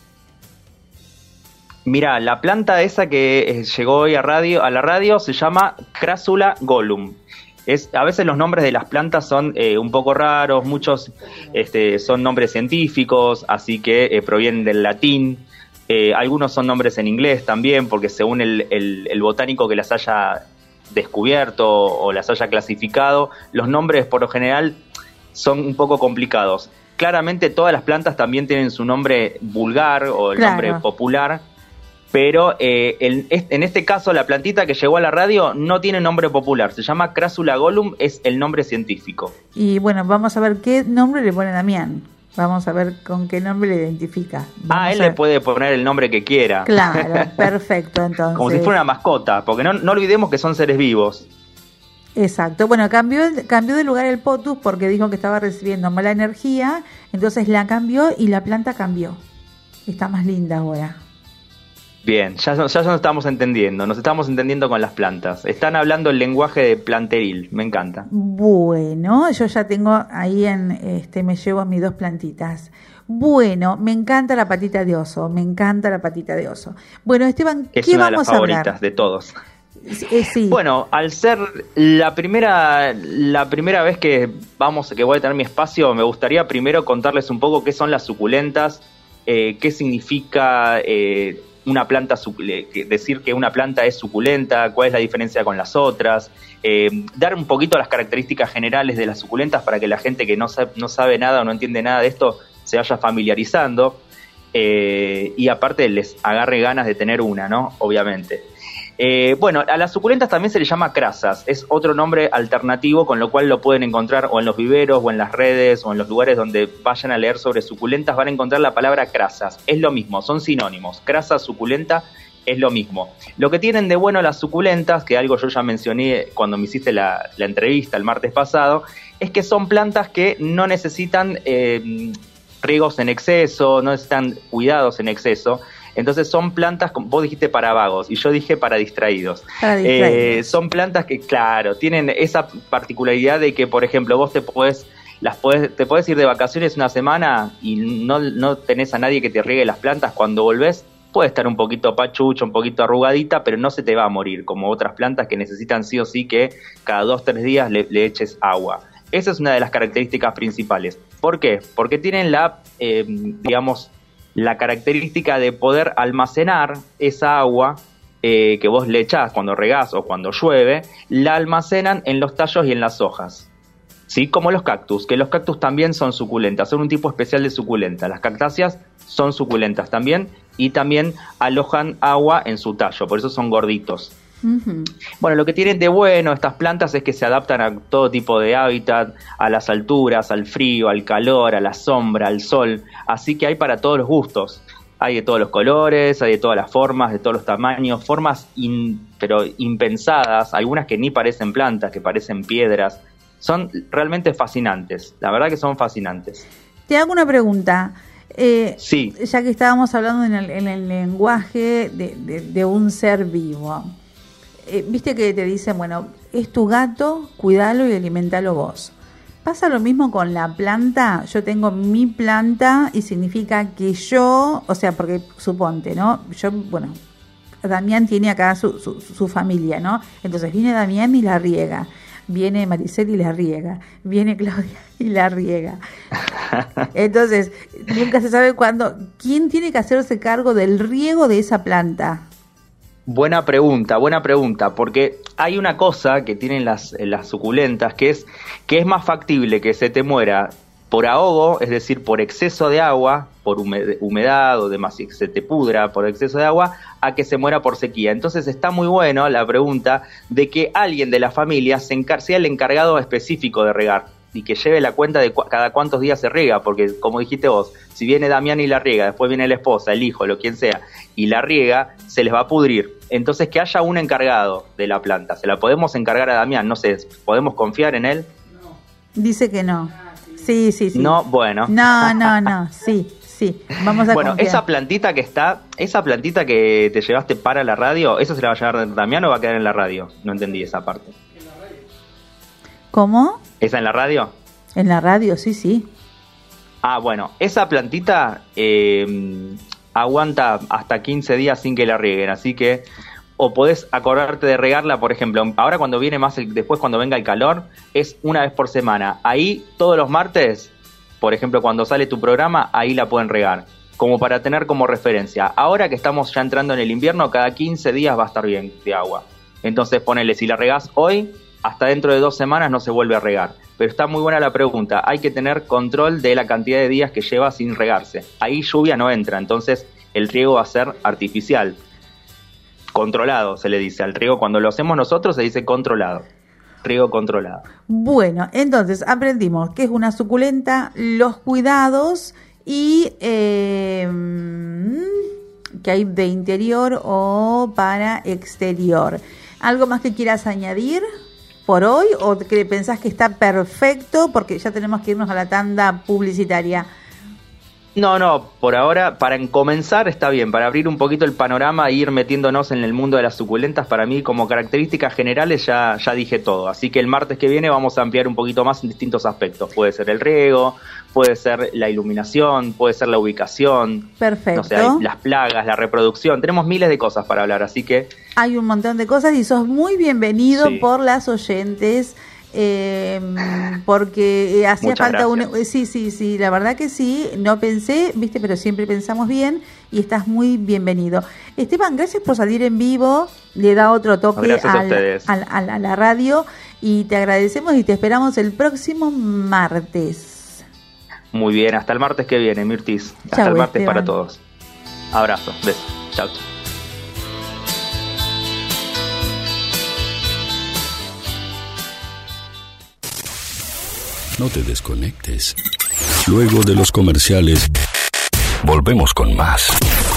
Mira, la planta esa que llegó hoy a radio, a la radio se llama Crassula Gollum. Es, a veces los nombres de las plantas son eh, un poco raros, muchos este, son nombres científicos, así que eh, provienen del latín. Eh, algunos son nombres en inglés también, porque según el, el, el botánico que las haya descubierto o las haya clasificado, los nombres por lo general son un poco complicados. Claramente todas las plantas también tienen su nombre vulgar o el claro. nombre popular, pero eh, el, en este caso la plantita que llegó a la radio no tiene nombre popular, se llama Crassula Gollum, es el nombre científico. Y bueno, vamos a ver qué nombre le pone Damián, vamos a ver con qué nombre le identifica. Vamos ah, él le puede poner el nombre que quiera. Claro, perfecto, entonces. Como si fuera una mascota, porque no, no olvidemos que son seres vivos. Exacto, bueno, cambió, cambió de lugar el potus porque dijo que estaba recibiendo mala energía, entonces la cambió y la planta cambió, está más linda ahora. Bien, ya, ya nos estamos entendiendo, nos estamos entendiendo con las plantas. Están hablando el lenguaje de planteril, me encanta. Bueno, yo ya tengo ahí en, este, me llevo a mis dos plantitas. Bueno, me encanta la patita de oso, me encanta la patita de oso. Bueno, Esteban, ¿qué es una vamos de las a hablar? favoritas de todos. Eh, sí. Bueno, al ser la primera, la primera vez que vamos, que voy a tener mi espacio, me gustaría primero contarles un poco qué son las suculentas, eh, qué significa eh, una planta, decir que una planta es suculenta, cuál es la diferencia con las otras, eh, dar un poquito las características generales de las suculentas para que la gente que no sabe, no sabe nada o no entiende nada de esto se vaya familiarizando, eh, y aparte les agarre ganas de tener una, ¿no? Obviamente. Eh, bueno, a las suculentas también se les llama crasas, es otro nombre alternativo con lo cual lo pueden encontrar o en los viveros o en las redes o en los lugares donde vayan a leer sobre suculentas van a encontrar la palabra crasas, es lo mismo, son sinónimos, crasa, suculenta es lo mismo. Lo que tienen de bueno las suculentas, que algo yo ya mencioné cuando me hiciste la, la entrevista el martes pasado, es que son plantas que no necesitan eh, riegos en exceso, no necesitan cuidados en exceso. Entonces son plantas, vos dijiste para vagos y yo dije para distraídos. Para distraídos. Eh, son plantas que, claro, tienen esa particularidad de que, por ejemplo, vos te podés, las podés, te podés ir de vacaciones una semana y no, no tenés a nadie que te riegue las plantas. Cuando volvés puede estar un poquito pachucho, un poquito arrugadita, pero no se te va a morir, como otras plantas que necesitan sí o sí que cada dos, tres días le, le eches agua. Esa es una de las características principales. ¿Por qué? Porque tienen la, eh, digamos, la característica de poder almacenar esa agua eh, que vos le echás cuando regás o cuando llueve, la almacenan en los tallos y en las hojas, ¿sí? Como los cactus, que los cactus también son suculentas, son un tipo especial de suculenta. Las cactáceas son suculentas también y también alojan agua en su tallo, por eso son gorditos. Uh-huh. Bueno, lo que tienen de bueno estas plantas es que se adaptan a todo tipo de hábitat, a las alturas, al frío, al calor, a la sombra, al sol, así que hay para todos los gustos, hay de todos los colores, hay de todas las formas, de todos los tamaños, formas in, pero impensadas, algunas que ni parecen plantas, que parecen piedras, son realmente fascinantes, la verdad que son fascinantes. Te hago una pregunta. Eh, sí. Ya que estábamos hablando en el, en el lenguaje de, de, de un ser vivo. Eh, viste que te dicen, bueno, es tu gato, cuidalo y alimentalo vos. ¿Pasa lo mismo con la planta? Yo tengo mi planta y significa que yo, o sea, porque suponte, ¿no? Yo, bueno, Damián tiene acá su, su, su familia, ¿no? Entonces viene Damián y la riega. Viene Maricel y la riega. Viene Claudia y la riega. Entonces, nunca se sabe cuándo. ¿Quién tiene que hacerse cargo del riego de esa planta? Buena pregunta, buena pregunta, porque hay una cosa que tienen las, las suculentas, que es que es más factible que se te muera por ahogo, es decir, por exceso de agua, por humedad o demasiado, se te pudra por exceso de agua, a que se muera por sequía. Entonces está muy bueno la pregunta de que alguien de la familia se encar- sea el encargado específico de regar y que lleve la cuenta de cu- cada cuántos días se riega, porque como dijiste vos, si viene Damián y la riega, después viene la esposa, el hijo, lo quien sea, y la riega, se les va a pudrir. Entonces que haya un encargado de la planta. ¿Se la podemos encargar a Damián? No sé, ¿podemos confiar en él? Dice que no. Sí, sí, sí. No, bueno. No, no, no, sí. Sí, vamos a Bueno, confiar. esa plantita que está, esa plantita que te llevaste para la radio, ¿eso se la va a llevar Damián o va a quedar en la radio? No entendí esa parte. ¿Cómo? ¿Esa en la radio? En la radio, sí, sí. Ah, bueno, esa plantita eh, aguanta hasta quince días sin que la rieguen, así que o podés acordarte de regarla, por ejemplo, ahora cuando viene más, el, después cuando venga el calor, es una vez por semana. Ahí todos los martes, por ejemplo, cuando sale tu programa, ahí la pueden regar, como para tener como referencia. Ahora que estamos ya entrando en el invierno, cada quince días va a estar bien de agua. Entonces ponele, si la regás hoy, hasta dentro de dos semanas no se vuelve a regar. Pero está muy buena la pregunta, hay que tener control de la cantidad de días que lleva sin regarse. Ahí lluvia no entra, entonces el riego va a ser artificial. Controlado se le dice, al riego cuando lo hacemos nosotros se dice controlado. Riego controlado. Bueno, entonces aprendimos qué es una suculenta, los cuidados y eh, que hay de interior o para exterior. ¿Algo más que quieras añadir por hoy o que pensás que está perfecto porque ya tenemos que irnos a la tanda publicitaria? No, no, por ahora, para comenzar está bien, para abrir un poquito el panorama e ir metiéndonos en el mundo de las suculentas, para mí como características generales ya, ya dije todo, así que el martes que viene vamos a ampliar un poquito más en distintos aspectos, puede ser el riego, puede ser la iluminación, puede ser la ubicación, perfecto. No sé, hay las plagas, la reproducción, tenemos miles de cosas para hablar, así que... Hay un montón de cosas y sos muy bienvenido Sí. por las oyentes. Eh, porque eh, hacía Muchas falta un gracias. sí, sí, sí, la verdad que sí, no pensé, viste, pero siempre pensamos bien y estás muy bienvenido. Esteban, gracias por salir en vivo, le da otro toque Gracias a al, ustedes. al- al- a la radio y te agradecemos y te esperamos el próximo martes. Muy bien, hasta el martes que viene, Mirtis, hasta Chau, el martes Esteban. para todos. Abrazo, besos, chao, chao. No te desconectes. Luego de los comerciales, volvemos con más.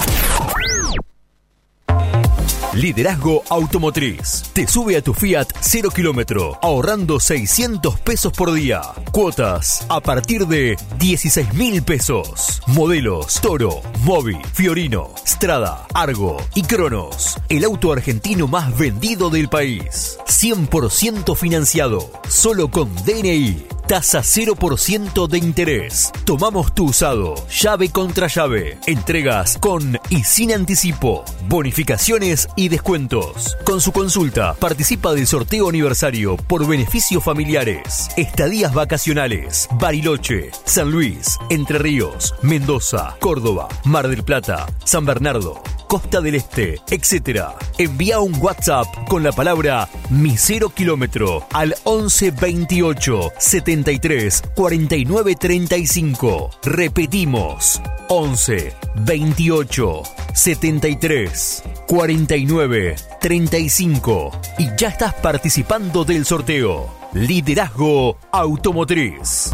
Liderazgo Automotriz. Te sube a tu Fiat cero kilómetro, ahorrando seiscientos pesos por día. Cuotas a partir de dieciséis mil pesos. Modelos Toro, Mobi, Fiorino, Strada, Argo y Cronos. El auto argentino más vendido del país. cien por ciento financiado, solo con D N I. Tasa cero por ciento de interés. Tomamos tu usado, llave contra llave. Entregas con y sin anticipo. Bonificaciones y descuentos. Con su consulta, participa del sorteo aniversario por beneficios familiares. Estadías vacacionales. Bariloche, San Luis, Entre Ríos, Mendoza, Córdoba, Mar del Plata, San Bernardo, Costa del Este, etcétera. Envía un WhatsApp con la palabra Mi Cero Kilómetro al once veintiocho setenta y tres cuarenta y nueve treinta y cinco. Repetimos, once veintiocho setenta y tres cuarenta y nueve treinta y cinco. Y ya estás participando del sorteo. Liderazgo Automotriz.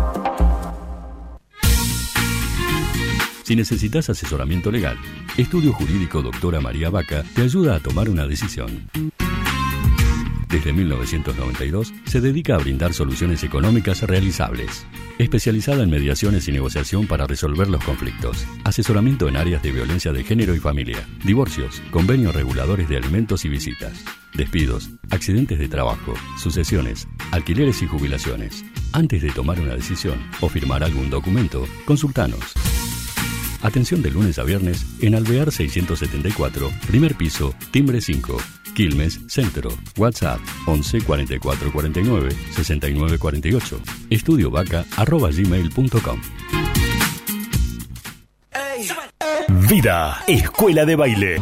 Si necesitas asesoramiento legal, Estudio Jurídico Doctora María Vaca te ayuda a tomar una decisión. Desde mil novecientos noventa y dos se dedica a brindar soluciones económicas realizables. Especializada en mediaciones y negociación para resolver los conflictos. Asesoramiento en áreas de violencia de género y familia. Divorcios, convenios reguladores de alimentos y visitas. Despidos, accidentes de trabajo, sucesiones, alquileres y jubilaciones. Antes de tomar una decisión o firmar algún documento, consultanos. Atención de lunes a viernes en Alvear seiscientos setenta y cuatro, primer piso, timbre cinco, Quilmes, Centro. WhatsApp once cuarenta y cuatro cuarenta y nueve sesenta y nueve cuarenta y ocho. Estudiovaca arroba gmail punto com. Vida, escuela de baile.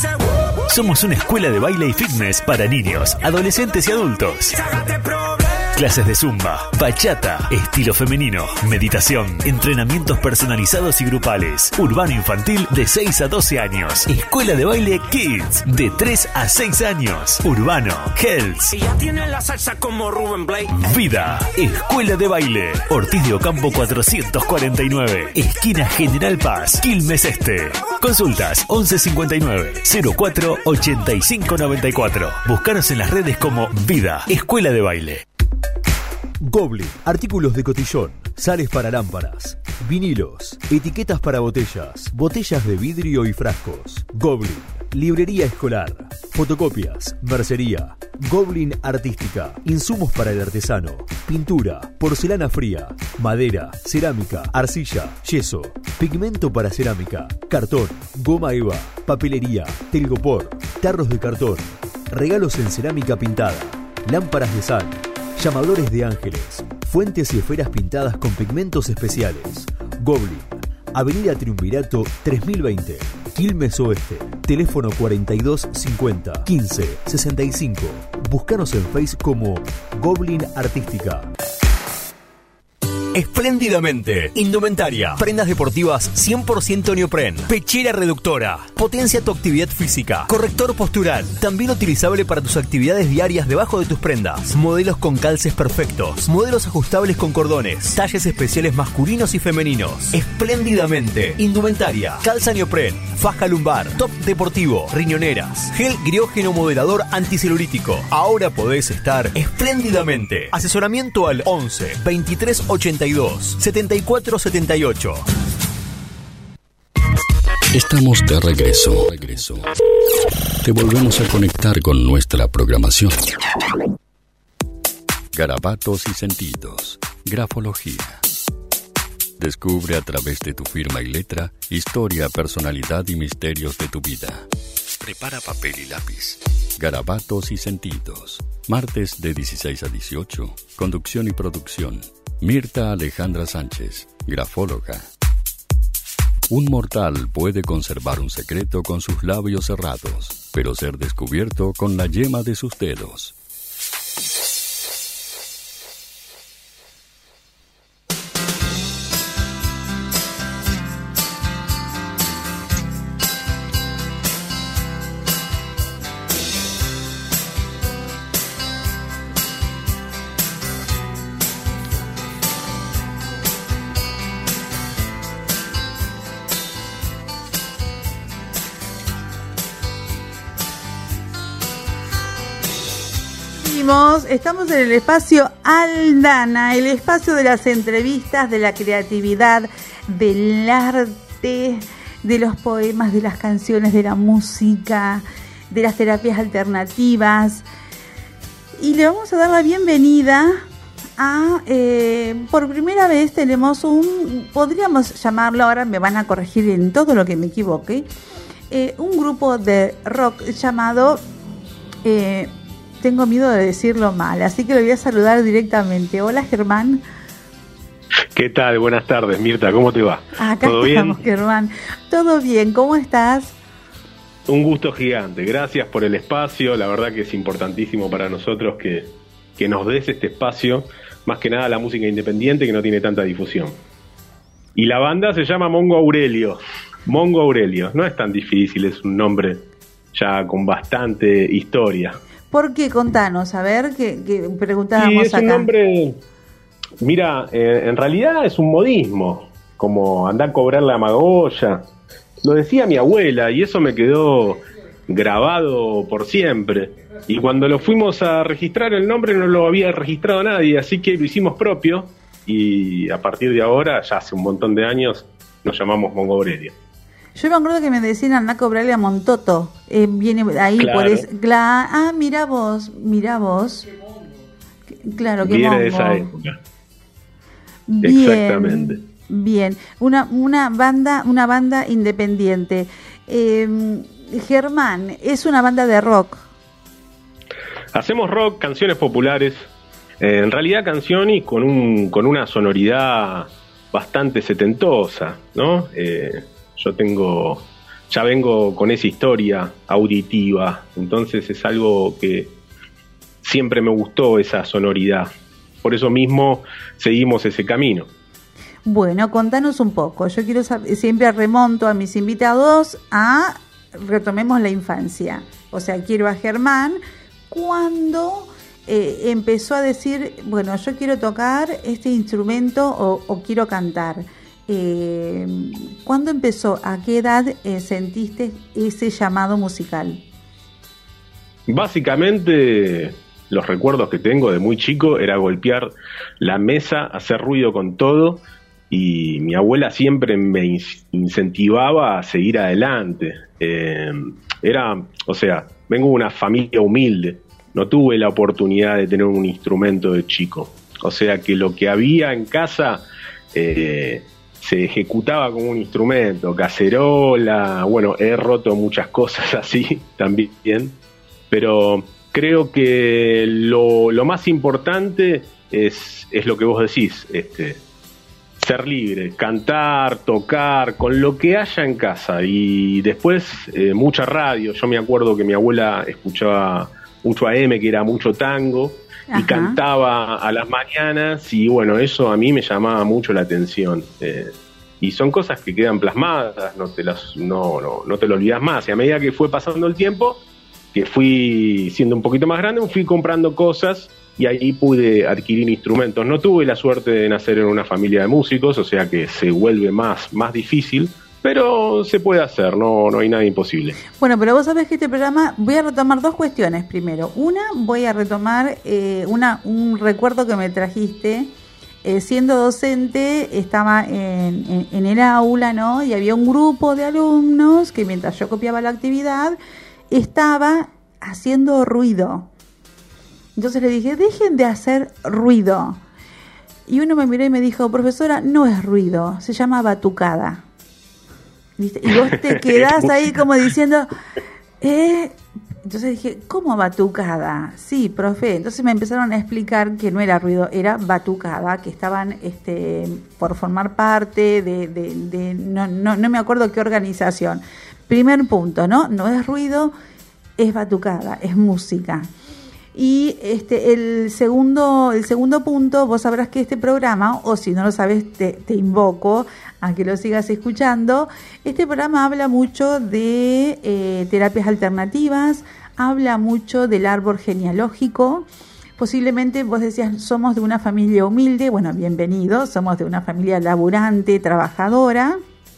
Somos una escuela de baile y fitness para niños, adolescentes y adultos. clases de zumba, bachata, estilo femenino, meditación, entrenamientos personalizados y grupales, urbano infantil de seis a doce años, escuela de baile Kids de tres a seis años, urbano, Hells. Ella tiene la salsa como Rubén Blake. Vida, escuela de baile, Ortiz de Ocampo cuatrocientos cuarenta y nueve, esquina General Paz, Quilmes Este. Consultas once cincuenta y nueve cero cuatro ochenta y cinco noventa y cuatro. Búscanos en las redes como Vida, escuela de baile. Goblin, artículos de cotillón, sales para lámparas, vinilos, etiquetas para botellas, botellas de vidrio y frascos. Goblin, librería escolar, fotocopias, mercería. Goblin Artística, insumos para el artesano, pintura, porcelana fría, madera, cerámica, arcilla, yeso, pigmento para cerámica, cartón, goma eva, papelería, telgopor, tarros de cartón, regalos en cerámica pintada, lámparas de sal, llamadores de ángeles, fuentes y esferas pintadas con pigmentos especiales. Goblin, Avenida Triunvirato tres mil veinte, Quilmes Oeste. Teléfono cuarenta y dos cincuenta quince sesenta y cinco. Búscanos en Facebook como Goblin Artística. Espléndidamente. Indumentaria. Prendas deportivas cien por ciento neopren. Pechera reductora. Potencia tu actividad física. Corrector postural. También utilizable para tus actividades diarias debajo de tus prendas. Modelos con calces perfectos. Modelos ajustables con cordones. Talles especiales masculinos y femeninos. Espléndidamente. Indumentaria. Calza neopren. Faja lumbar. Top deportivo. Riñoneras. Gel griógeno modelador anticelulítico. Ahora podés estar espléndidamente. Asesoramiento al once veintitrés ochenta y dos setenta y cuatro setenta y ocho. Estamos de regreso. regreso. Te volvemos a conectar con nuestra programación. Garabatos y sentidos. Grafología. Descubre a través de tu firma y letra historia, personalidad y misterios de tu vida. Prepara papel y lápiz. Garabatos y sentidos. Martes de dieciséis a dieciocho. Conducción y producción. Mirta Alejandra Sánchez, grafóloga. Un mortal puede conservar un secreto con sus labios cerrados, pero ser descubierto con la yema de sus dedos. Estamos en el espacio Aldana, el espacio de las entrevistas, de la creatividad, del arte, de los poemas, de las canciones, de la música, de las terapias alternativas. Y le vamos a dar la bienvenida a, eh, por primera vez tenemos un, podríamos llamarlo, ahora me van a corregir en todo lo que me equivoque, eh, un grupo de rock llamado... Eh, Tengo miedo de decirlo mal, así que lo voy a saludar directamente. Hola, Germán. ¿Qué tal? Buenas tardes, Mirta. ¿Cómo te va? Acá ¿Todo estamos, bien? Germán. Todo bien, ¿cómo estás? Un gusto gigante. Gracias por el espacio. La verdad que es importantísimo para nosotros que, que nos des este espacio. Más que nada la música independiente que no tiene tanta difusión. Y la banda se llama Mongo Aurelio. Mongo Aurelio. No es tan difícil, es un nombre ya con bastante historia. ¿Por qué? Contanos, a ver, que, que preguntábamos sí, es acá. Un nombre, mira, eh, en realidad es un modismo, como andar a cobrar la magolla. Lo decía mi abuela y eso me quedó grabado por siempre. Y cuando lo fuimos a registrar el nombre no lo había registrado nadie, así que lo hicimos propio y a partir de ahora, ya hace un montón de años, nos llamamos Mongo Aurelio. Yo me acuerdo que me decían andá a cobrarle a Montoto. Eh, viene ahí claro. por eso. Cla- ah, mira vos, mira vos. Claro, que viene Mongo. de esa época. Bien, exactamente. Bien, una una banda una banda independiente. Eh, Germán, es una banda de rock. Hacemos rock, canciones populares. Eh, en realidad canciones con un con una sonoridad bastante setentosa, ¿no? Eh, Yo tengo, ya vengo con esa historia auditiva, entonces es algo que siempre me gustó, esa sonoridad. por eso mismo seguimos ese camino. Bueno, contanos un poco. Yo quiero saber, siempre remonto a mis invitados a retomemos la infancia. O sea, quiero a Germán cuando eh, empezó a decir, bueno, yo quiero tocar este instrumento o, o quiero cantar. Eh, ¿Cuándo empezó? ¿A qué edad eh, sentiste ese llamado musical? Básicamente, los recuerdos que tengo de muy chico era golpear la mesa, hacer ruido con todo, y mi abuela siempre me incentivaba a seguir adelante. Eh, era, o sea, vengo de una familia humilde, no tuve la oportunidad de tener un instrumento de chico. O sea que lo que había en casa eh, se ejecutaba como un instrumento, cacerola, bueno, he roto muchas cosas así también, pero creo que lo, lo más importante es, es lo que vos decís, este, ser libre, cantar, tocar, con lo que haya en casa. Y después eh, mucha radio. Yo me acuerdo que mi abuela escuchaba mucho A M, que era mucho tango, Ajá. y cantaba a las mañanas, y bueno, eso a mí me llamaba mucho la atención. Eh, y son cosas que quedan plasmadas, no te las, no, no, no te lo olvidas más. Y a medida que fue pasando el tiempo, que fui siendo un poquito más grande, fui comprando cosas y ahí pude adquirir instrumentos. No tuve la suerte de nacer en una familia de músicos, o sea que se vuelve más, más difícil, pero se puede hacer, no, no hay nada imposible. Bueno, pero vos sabés que este programa, voy a retomar dos cuestiones primero. Una, voy a retomar eh, una, un recuerdo que me trajiste. Eh, siendo docente, estaba en, en, en el aula, ¿no? Y había un grupo de alumnos que mientras yo copiaba la actividad, estaba haciendo ruido. Entonces le dije, dejen de hacer ruido. Y uno me miró y me dijo, profesora, no es ruido, se llama batucada. ¿Viste? Y vos te quedás ahí como diciendo, eh... Entonces dije, ¿cómo batucada? Sí, profe. Entonces me empezaron a explicar que no era ruido, era batucada, que estaban este, por formar parte de, de, de no, no, no me acuerdo qué organización. Primer punto, ¿no? No es ruido, es batucada, es música. Y este el segundo el segundo punto, vos sabrás que este programa, o si no lo sabes, te, te invoco a que lo sigas escuchando. Este programa habla mucho de eh, terapias alternativas, habla mucho del árbol genealógico. Posiblemente vos decías, somos de una familia humilde. Bueno, bienvenidos, somos de una familia laburante, trabajadora.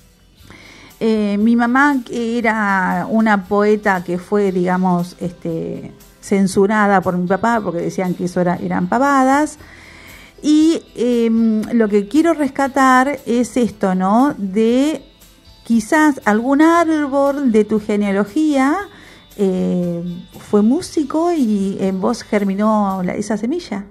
Eh, mi mamá era una poeta que fue, digamos, este... censurada por mi papá porque decían que eso era, eran pavadas. Y eh, lo que quiero rescatar es esto, ¿no? De quizás algún árbol de tu genealogía eh, fue músico y en vos germinó la, esa semilla.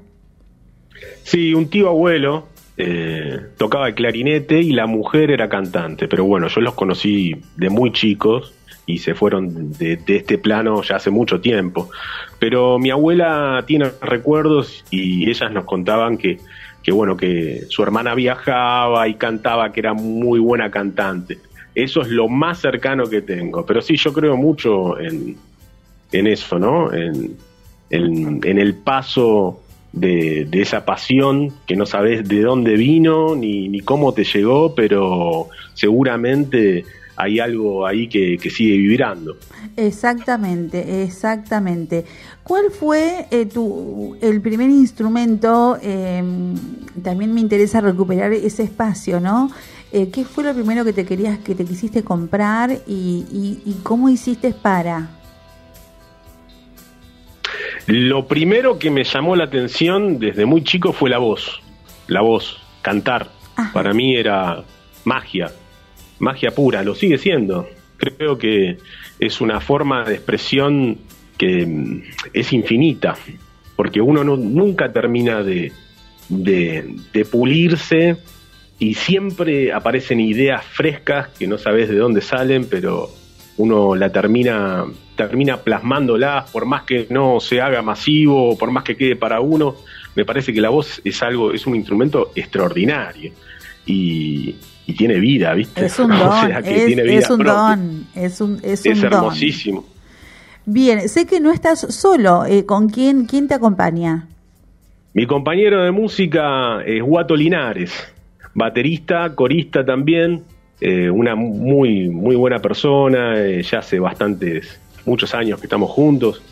Sí, un tío abuelo eh, tocaba el clarinete y la mujer era cantante, pero bueno, yo los conocí de muy chicos y se fueron de, de este plano ya hace mucho tiempo. Pero mi abuela tiene recuerdos y ellas nos contaban que, que bueno, que su hermana viajaba y cantaba, que era muy buena cantante. Eso es lo más cercano que tengo. Pero sí, yo creo mucho en, en eso, ¿no? En, en, en el paso de, de esa pasión que no sabes de dónde vino ni, ni cómo te llegó, pero seguramente hay algo ahí que, que sigue vibrando. Exactamente, exactamente. ¿Cuál fue eh, tu el primer instrumento? Eh, también me interesa recuperar ese espacio, ¿no? Eh, ¿Qué fue lo primero que te querías, que te quisiste comprar y, y, y cómo hiciste para? Lo primero que me llamó la atención desde muy chico fue la voz, la voz, cantar. Ajá. Para mí era magia. Magia pura, lo sigue siendo. Creo que es una forma de expresión que es infinita, porque uno no, nunca termina de, de, de pulirse y siempre aparecen ideas frescas que no sabes de dónde salen, pero uno la termina, termina plasmándolas, por más que no se haga masivo, por más que quede para uno. Me parece que la voz es algo, es un instrumento extraordinario y y tiene vida, ¿viste? Es un don, o sea, que es, tiene vida es un propia. don, es un, es un es don. hermosísimo. Bien, sé que no estás solo, eh, ¿con quién, quién te acompaña? Mi compañero de música es Guato Linares, baterista, corista también, eh, una muy, muy buena persona, eh, ya hace bastantes, muchos años que estamos juntos,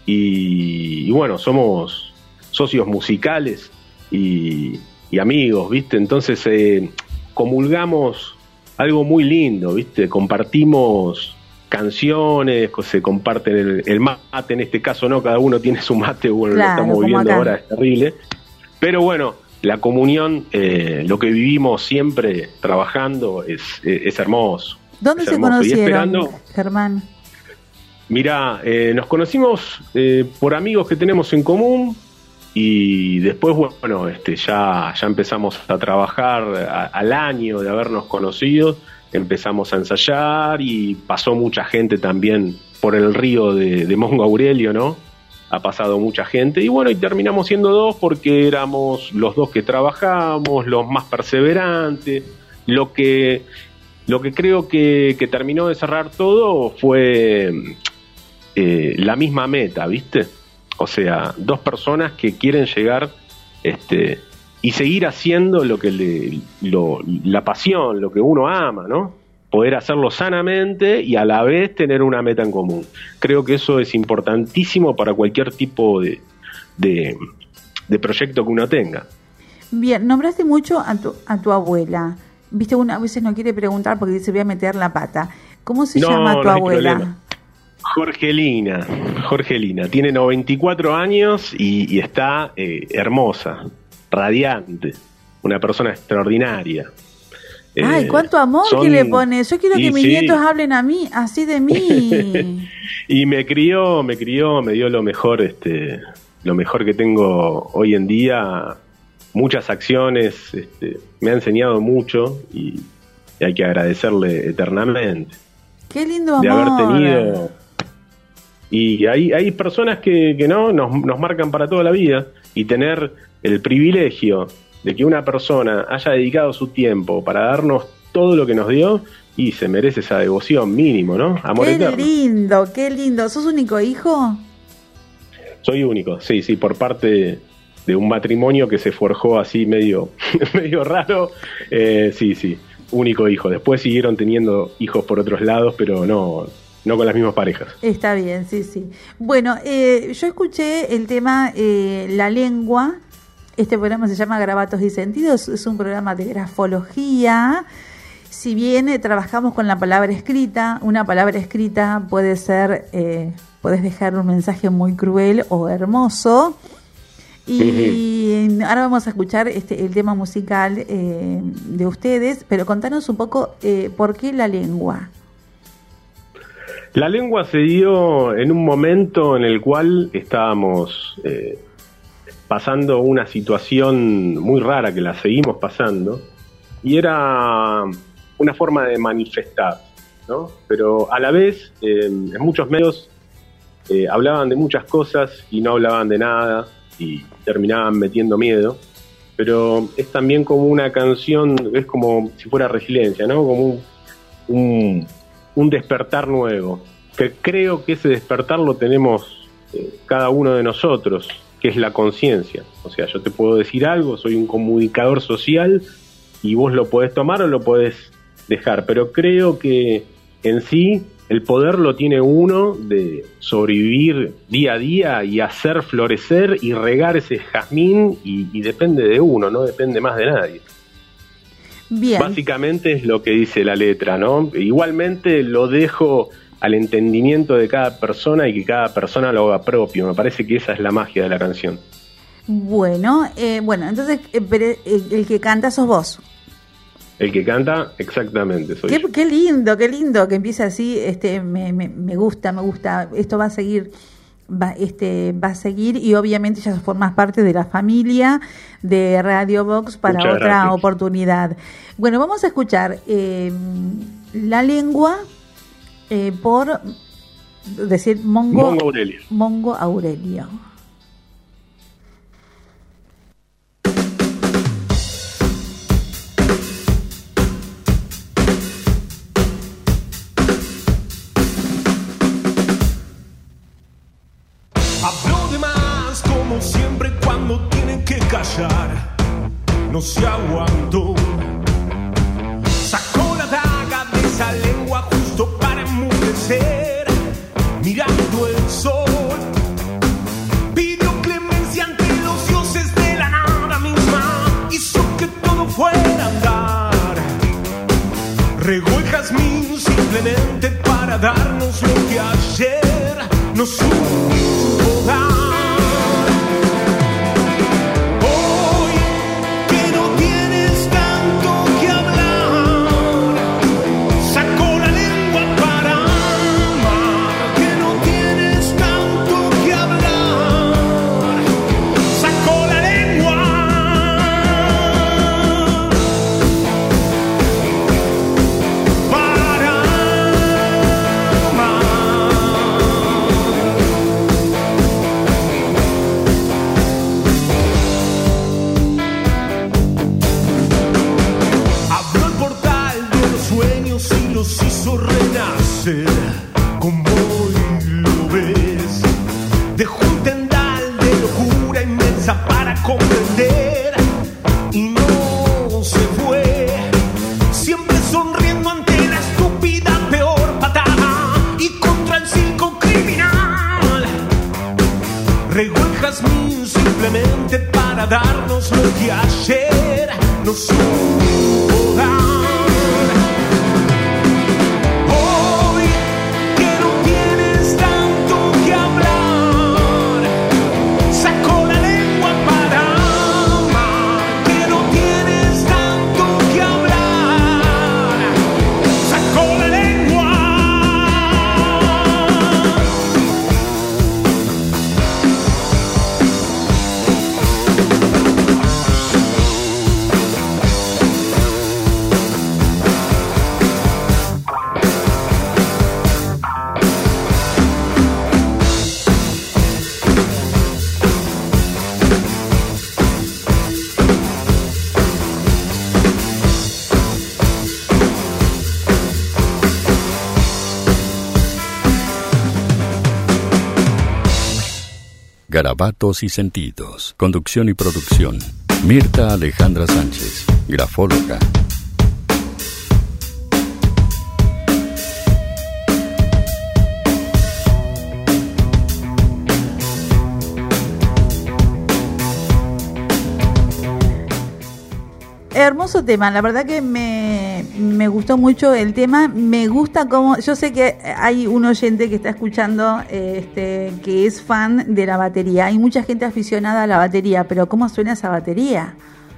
y, y bueno, somos socios musicales y, y amigos, ¿viste? Entonces eh, comulgamos algo muy lindo, ¿viste? Compartimos canciones, se comparten el, el mate, en este caso no, cada uno tiene su mate, bueno, claro, lo estamos viviendo acá. ahora, es terrible, pero bueno, la comunión, eh, lo que vivimos siempre trabajando es, es, es hermoso. ¿Dónde es se hermoso. conocieron, Y esperando, Germán? Mirá, eh, nos conocimos eh, por amigos que tenemos en común y después, bueno, este, ya, ya empezamos a trabajar a, al año de habernos conocido, empezamos a ensayar y pasó mucha gente también por el río de, de Mongo Aurelio, ¿no? Ha pasado mucha gente y bueno, y terminamos siendo dos porque éramos los dos que trabajamos, los más perseverantes, lo que, lo que creo que, que terminó de cerrar todo fue eh, la misma meta, ¿viste? O sea, dos personas que quieren llegar este, y seguir haciendo lo que le, lo, la pasión, lo que uno ama, ¿no? Poder hacerlo sanamente y a la vez tener una meta en común. Creo que eso es importantísimo para cualquier tipo de, de, de proyecto que uno tenga. Bien, nombraste mucho a tu, a tu abuela. Viste, una a veces no quiere preguntar porque dice voy a meter la pata. ¿Cómo se no, llama tu no hay abuela? Problema. Jorgelina, Jorgelina, tiene noventa y cuatro años y, y está eh, hermosa, radiante, una persona extraordinaria. Ay, Eh, cuánto amor son- que le pones. Yo quiero que y mis sí. nietos hablen a mí, así de mí. Y me crió, me crió, me dio lo mejor, este, lo mejor que tengo hoy en día, muchas acciones, este, me ha enseñado mucho y, y hay que agradecerle eternamente Qué lindo de amor. haber tenido. Y hay, hay personas que, que no nos, nos marcan para toda la vida y tener el privilegio de que una persona haya dedicado su tiempo para darnos todo lo que nos dio y se merece esa devoción mínimo, ¿no? Amor Qué eterno. lindo, qué lindo. ¿Sos único hijo? Soy único, sí, sí, por parte de un matrimonio que se forjó así medio, medio raro, eh, sí, sí, único hijo. Después siguieron teniendo hijos por otros lados, pero no, no con las mismas parejas. Está bien, sí, sí. Bueno, eh, yo escuché el tema eh, La Lengua. Este programa se llama Garabatos y Sentidos, es un programa de grafología. Si bien eh, trabajamos con la palabra escrita, una palabra escrita puede ser, eh, puedes dejar un mensaje muy cruel o hermoso. Y uh-huh. ahora vamos a escuchar este el tema musical eh, de ustedes, pero contanos un poco eh, por qué La Lengua. La lengua se dio en un momento en el cual estábamos eh, pasando una situación muy rara, que la seguimos pasando, y era una forma de manifestar, ¿no? Pero a la vez, eh, en muchos medios eh, hablaban de muchas cosas y no hablaban de nada, y terminaban metiendo miedo, pero es también como una canción, es como si fuera resiliencia, ¿no? Como un, un, un despertar nuevo, que creo que ese despertar lo tenemos eh, cada uno de nosotros, que es la conciencia. O sea, yo te puedo decir algo, soy un comunicador social y vos lo podés tomar o lo podés dejar, pero creo que en sí el poder lo tiene uno de sobrevivir día a día y hacer florecer y regar ese jazmín, y, y depende de uno, no depende más de nadie. Bien. Básicamente es lo que dice la letra, ¿no? Igualmente lo dejo al entendimiento de cada persona y que cada persona lo haga propio. Me parece que esa es la magia de la canción. Bueno, eh, bueno, entonces eh, pero, eh, el que canta sos vos. El que canta, exactamente, soy Qué, yo. qué lindo, qué lindo que empiece así. Este, me, me, me gusta, me gusta. Esto va a seguir, va, este, va a seguir y obviamente ya formas parte de la familia de Radio Vox para Muchas otra gracias. oportunidad. Bueno, vamos a escuchar eh, La Lengua eh, por decir Mongo, Mongo Aurelio. Mongo Aurelio. Hablo de más, como siempre, cuando tienen que que callar, no se aguantó. Sacó la daga de esa lengua justo para enmudecer, mirando el sol. Pidió clemencia ante los dioses de la nada misma, hizo que todo fuera a andar. Regó el jazmín simplemente para darnos lo que ayer no supo dar. Como hoy lo ves, dejó un tendal de locura inmensa para comprender y no se fue, siempre sonriendo ante la estúpida peor patada y contra el circo criminal. Regó el jazmín simplemente para darnos lo que ayer no supo dar. Garabatos y sentidos. Conducción y producción. Mirta Alejandra Sánchez, grafóloga. Hermoso tema, la verdad que me, me gustó mucho el tema, me gusta como, yo sé que hay un oyente que está escuchando este, que es fan de la batería, hay mucha gente aficionada a la batería, pero ¿cómo suena esa batería?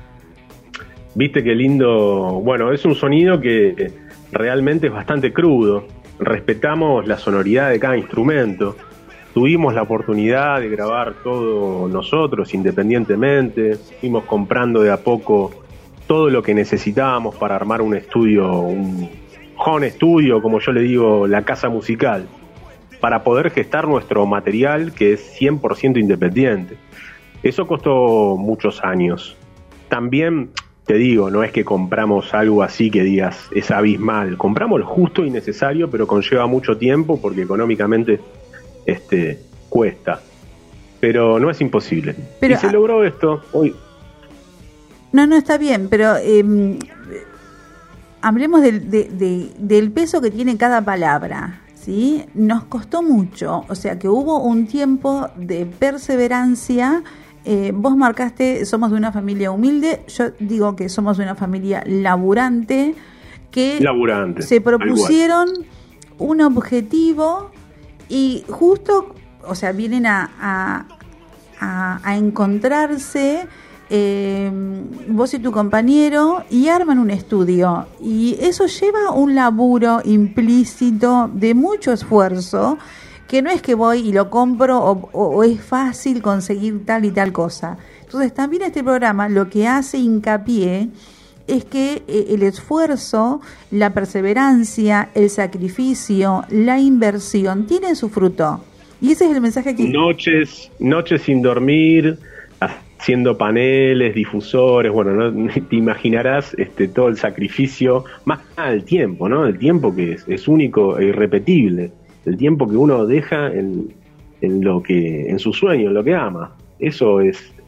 Viste qué lindo, bueno, es un sonido que realmente es bastante crudo, respetamos la sonoridad de cada instrumento, tuvimos la oportunidad de grabar todo nosotros independientemente, fuimos comprando de a poco todo lo que necesitábamos para armar un estudio, un home studio, como yo le digo, la casa musical, para poder gestar nuestro material que es cien por ciento independiente. Eso costó muchos años. También, te digo, no es que compramos algo así que digas, es abismal. Compramos lo justo y necesario, pero conlleva mucho tiempo porque económicamente este, cuesta. Pero no es imposible. Pero, y se logró esto hoy. No, no, está bien, pero eh, hablemos del, de, de, del peso que tiene cada palabra, ¿sí? Nos costó mucho, o sea que hubo un tiempo de perseverancia. Eh, vos marcaste, somos de una familia humilde, yo digo que somos de una familia laburante, que laburante, se propusieron un objetivo y justo, o sea, vienen a, a, a, a encontrarse... Eh, vos y tu compañero y arman un estudio y eso lleva un laburo implícito de mucho esfuerzo, que no es que voy y lo compro o, o, o es fácil conseguir tal y tal cosa. Entonces también este programa lo que hace hincapié es que eh, el esfuerzo, la perseverancia, el sacrificio, la inversión tienen su fruto, y ese es el mensaje que... Noches, noches sin dormir, haciendo paneles, difusores, bueno, no te imaginarás este todo el sacrificio, más nada el tiempo, ¿no? El tiempo que es, es único e irrepetible, el tiempo que uno deja en, en lo que, en su sueño, en lo que ama. Eso es,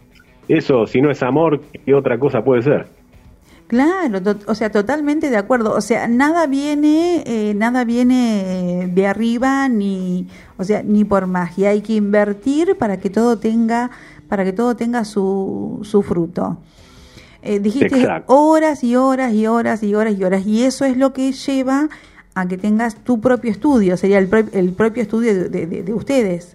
Eso, si no es amor, ¿qué otra cosa puede ser? Claro, to- o sea, totalmente de acuerdo. O sea, nada viene, eh, nada viene de arriba, ni, o sea, ni por magia. Hay que invertir para que todo tenga, para que todo tenga su, su fruto. Eh, dijiste Exacto. horas y horas y horas y horas y horas, y eso es lo que lleva a que tengas tu propio estudio. Sería el, pro- el propio estudio de, de, de- de ustedes.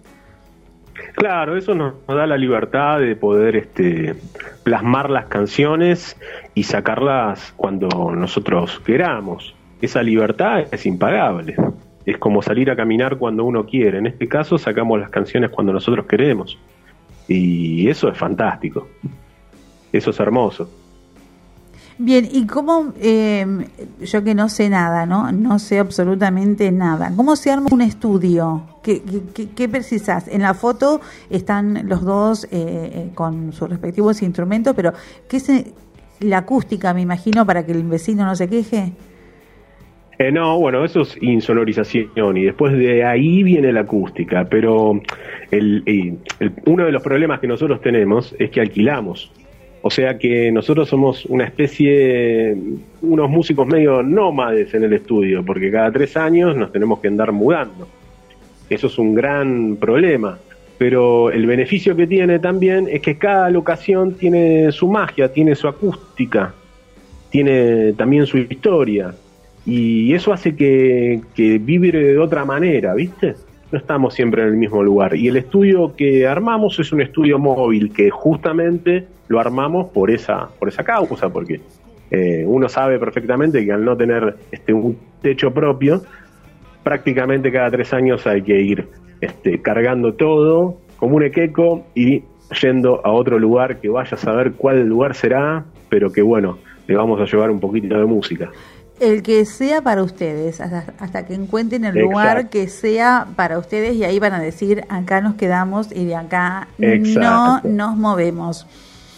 Claro, eso nos, nos da la libertad de poder este, plasmar las canciones y sacarlas cuando nosotros queramos. Esa libertad es impagable. Es como salir a caminar cuando uno quiere. En este caso sacamos las canciones cuando nosotros queremos. Y eso es fantástico. Eso es hermoso. Bien, ¿y cómo, eh, yo que no sé nada, ¿no? No sé absolutamente nada. ¿Cómo se arma un estudio? ¿Qué, qué, qué, qué precisas? En la foto están los dos eh, eh, con sus respectivos instrumentos, pero ¿qué es eh, la acústica, me imagino, para que el vecino no se queje? Eh, no, bueno, eso es insonorización y después de ahí viene la acústica, pero el, el, el, uno de los problemas que nosotros tenemos es que alquilamos. O sea que nosotros somos una especie, unos músicos medio nómades en el estudio, porque cada tres años nos tenemos que andar mudando. Eso es un gran problema, pero el beneficio que tiene también es que cada locación tiene su magia, tiene su acústica, tiene también su historia, y eso hace que, que vibre de otra manera, ¿viste? No estamos siempre en el mismo lugar. Y el estudio que armamos es un estudio móvil que justamente lo armamos por esa por esa causa, porque eh, uno sabe perfectamente que al no tener este un techo propio, prácticamente cada tres años hay que ir este, cargando todo como un equeco y yendo a otro lugar que vaya a saber cuál lugar será, pero que bueno, le vamos a llevar un poquito de música. El que sea para ustedes, hasta, hasta que encuentren el lugar Exacto. que sea para ustedes, y ahí van a decir, acá nos quedamos y de acá Exacto. no nos movemos.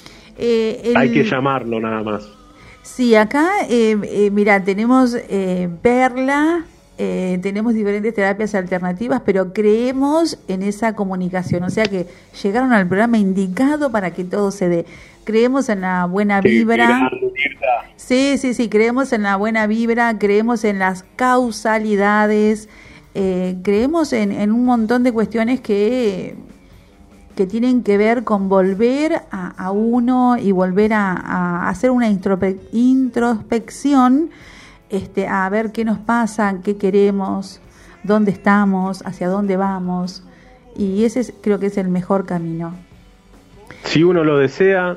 Eh, el, Hay que llamarlo nada más. Sí, acá, eh, eh, mira, tenemos eh, Perla, eh, tenemos diferentes terapias alternativas, pero creemos en esa comunicación, o sea que llegaron al programa indicado para que todo se dé. Creemos en la buena vibra. Sí, sí, sí, creemos en la buena vibra, creemos en las causalidades, eh, creemos en, en un montón de cuestiones que, que tienen que ver con volver a, a uno y volver a, a hacer una introspe- introspección, este, a ver qué nos pasa, qué queremos, dónde estamos, hacia dónde vamos, y ese es, creo que es el mejor camino. Si uno lo desea,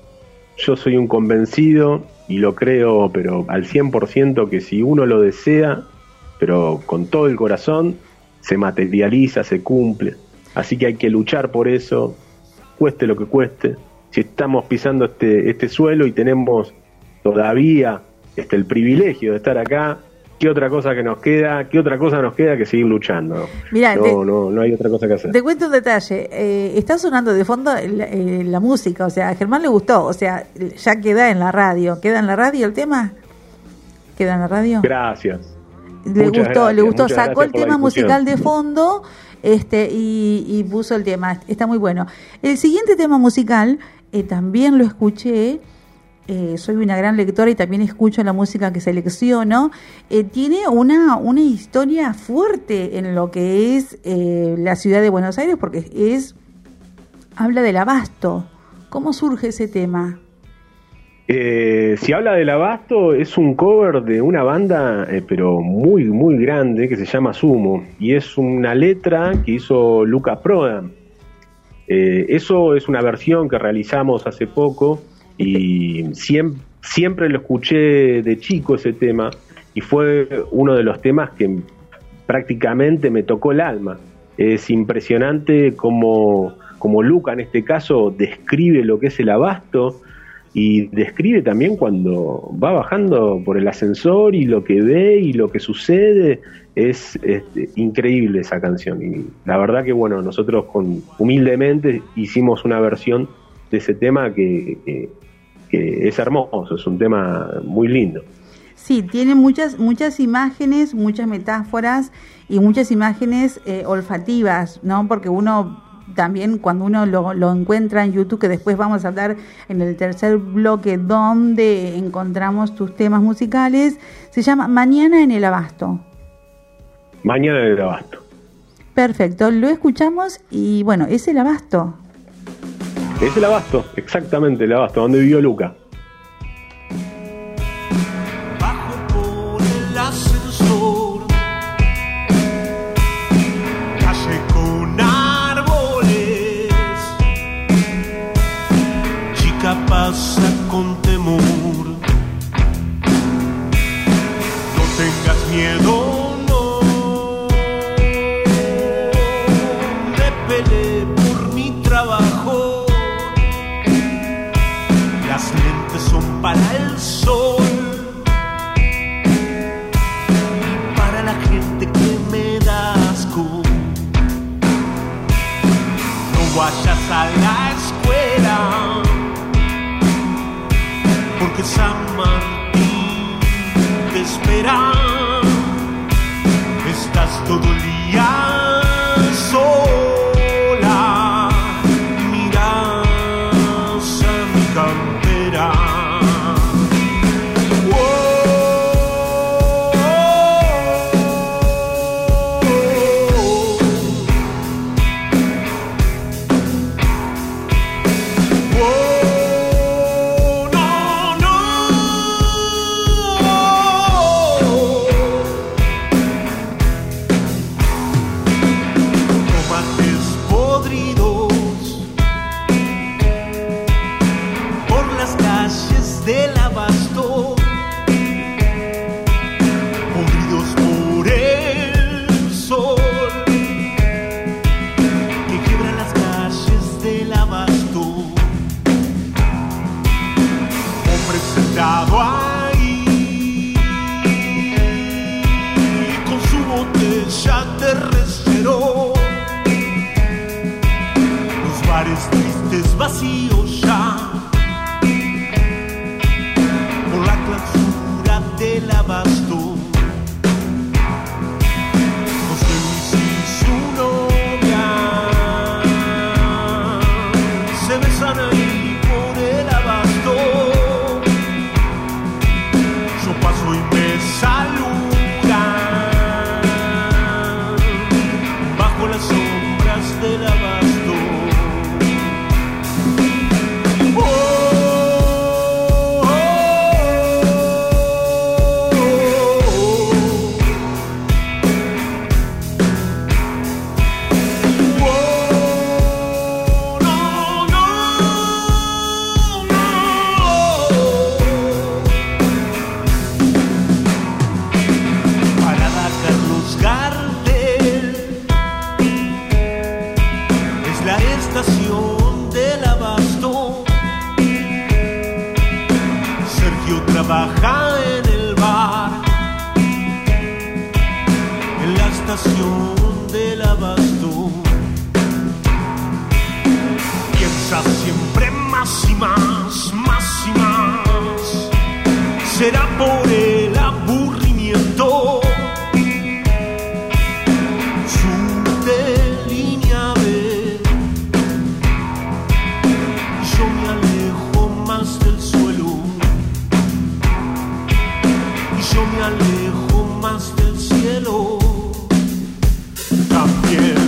yo soy un convencido y lo creo, pero al cien por ciento, que si uno lo desea, pero con todo el corazón, se materializa, se cumple. Así que hay que luchar por eso, cueste lo que cueste. Si estamos pisando este este suelo y tenemos todavía este el privilegio de estar acá, ¿qué otra cosa que nos queda? ¿Qué otra cosa nos queda que seguir luchando? Mirá, no, te, no, no hay otra cosa que hacer. Te cuento un detalle. Eh, está sonando de fondo la, eh, la música, o sea, a Germán le gustó, o sea, ya queda en la radio. ¿Queda en la radio el tema? ¿Queda en la radio? Gracias. Le Muchas gustó, gracias, le gustó. muchas Sacó el gracias por la tema difusión. musical de fondo este y, y puso el tema. Está muy bueno. El siguiente tema musical eh, también lo escuché. Eh, soy una gran lectora y también escucho la música que selecciono. Eh, tiene una, una historia fuerte en lo que es eh, la ciudad de Buenos Aires, porque es habla del abasto. ¿Cómo surge ese tema? Eh, si habla del abasto, es un cover de una banda, eh, pero muy, muy grande, que se llama Sumo, y es una letra que hizo Luca Prodan. Eh, eso es una versión que realizamos hace poco, y siempre, siempre lo escuché de chico ese tema, y fue uno de los temas que prácticamente me tocó el alma. Es impresionante como, como Luca en este caso describe lo que es el abasto, y describe también cuando va bajando por el ascensor y lo que ve y lo que sucede. Es, es increíble esa canción, y la verdad que bueno, nosotros con, humildemente hicimos una versión de ese tema que, que, que es hermoso, es un tema muy lindo. Sí, tiene muchas muchas imágenes, muchas metáforas y muchas imágenes eh, olfativas, ¿no? Porque uno también cuando uno lo, lo encuentra en YouTube, que después vamos a hablar en el tercer bloque donde encontramos tus temas musicales, se llama Mañana en el Abasto. Mañana en el Abasto. Perfecto, lo escuchamos y bueno, es el Abasto. Es el Abasto, exactamente el Abasto, donde vivió Luca. Bajo por el ascensor, calle con árboles, chica pasa con temor, no tengas miedo. Las lentes son para el sol y para la gente que me da asco. No vayas a la escuela porque San Martín te espera. Estás todo el día sola. Vacíos ya por la clausura del abasto. José Luis y su novia se besan ahí por el abasto. Yo paso y me saludan bajo las sombras del abasto. Trabaja en el bar, en la estación del abasto. Piensa siempre más y más, más y más. Será por el aburrimiento. Su de línea B, yo me alejo más del suelo. Yo me alejo más del cielo también.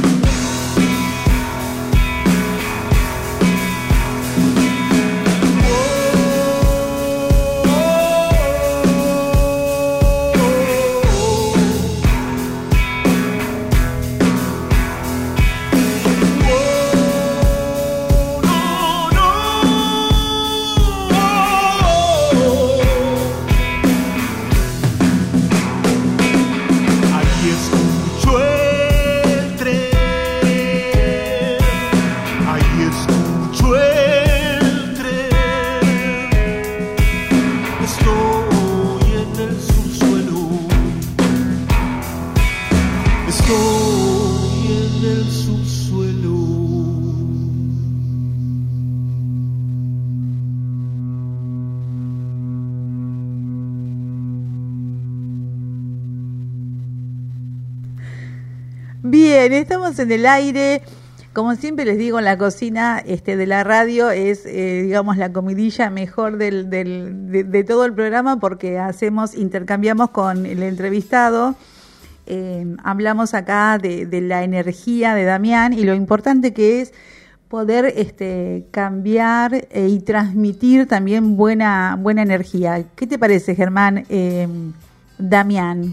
Bien, estamos en el aire Como siempre les digo, la cocina este, de la radio es, eh, digamos, la comidilla mejor del, del, de, de todo el programa, porque hacemos, intercambiamos con el entrevistado, eh, hablamos acá de, de la energía de Damián y lo importante que es poder este, cambiar eh, y transmitir también buena, buena energía. ¿Qué te parece, Germán, eh, Damián?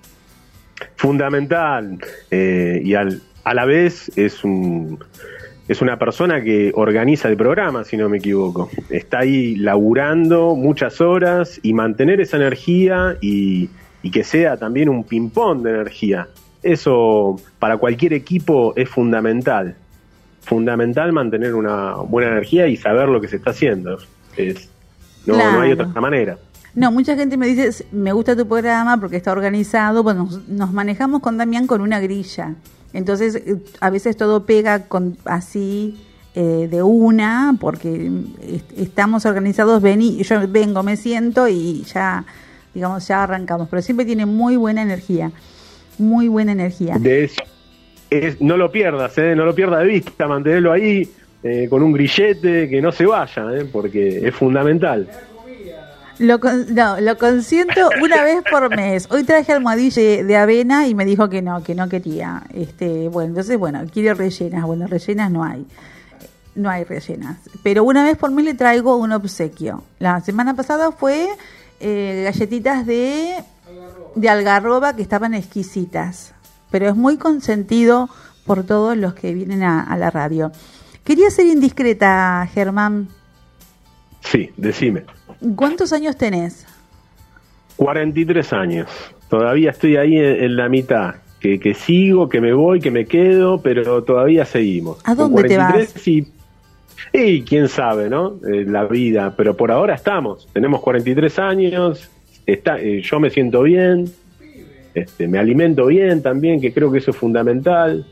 Fundamental, eh, y al A la vez es un es una persona que organiza el programa, si no me equivoco. Está ahí laburando muchas horas y mantener esa energía y, y que sea también un ping-pong de energía. Eso para cualquier equipo es fundamental. Fundamental mantener una buena energía y saber lo que se está haciendo. Es, no, Claro. no hay otra manera. No, mucha gente me dice, me gusta tu programa porque está organizado. Bueno, nos, nos manejamos con Damián con una grilla. Entonces, a veces todo pega con así eh, de una, porque est- estamos organizados, ven y yo vengo, me siento y ya, digamos, ya arrancamos. Pero siempre tiene muy buena energía, muy buena energía. De eso, es, no lo pierdas, ¿eh? No lo pierdas de vista, mantenerlo ahí eh, con un grillete, que no se vaya, ¿eh? Porque es fundamental. Lo, con- no, lo consiento una vez por mes. Hoy traje almohadilla de, de avena y me dijo que no, que no quería. Este, bueno, entonces, bueno, quiere rellenas. Bueno, rellenas no hay. No hay rellenas. Pero una vez por mes le traigo un obsequio. La semana pasada fue eh, galletitas de, de algarroba que estaban exquisitas. Pero es muy consentido por todos los que vienen a, a la radio. Quería ser indiscreta, Germán. Sí, decime. ¿Cuántos años tenés? cuarenta y tres años. Todavía estoy ahí en, en la mitad. Que, que sigo, que me voy, que me quedo, pero todavía seguimos. ¿A dónde te vas? Y, y quién sabe, ¿no? Eh, la vida. Pero por ahora estamos. Tenemos cuarenta y tres años. Está, eh, yo me siento bien. Este, me alimento bien también, que creo que eso es fundamental.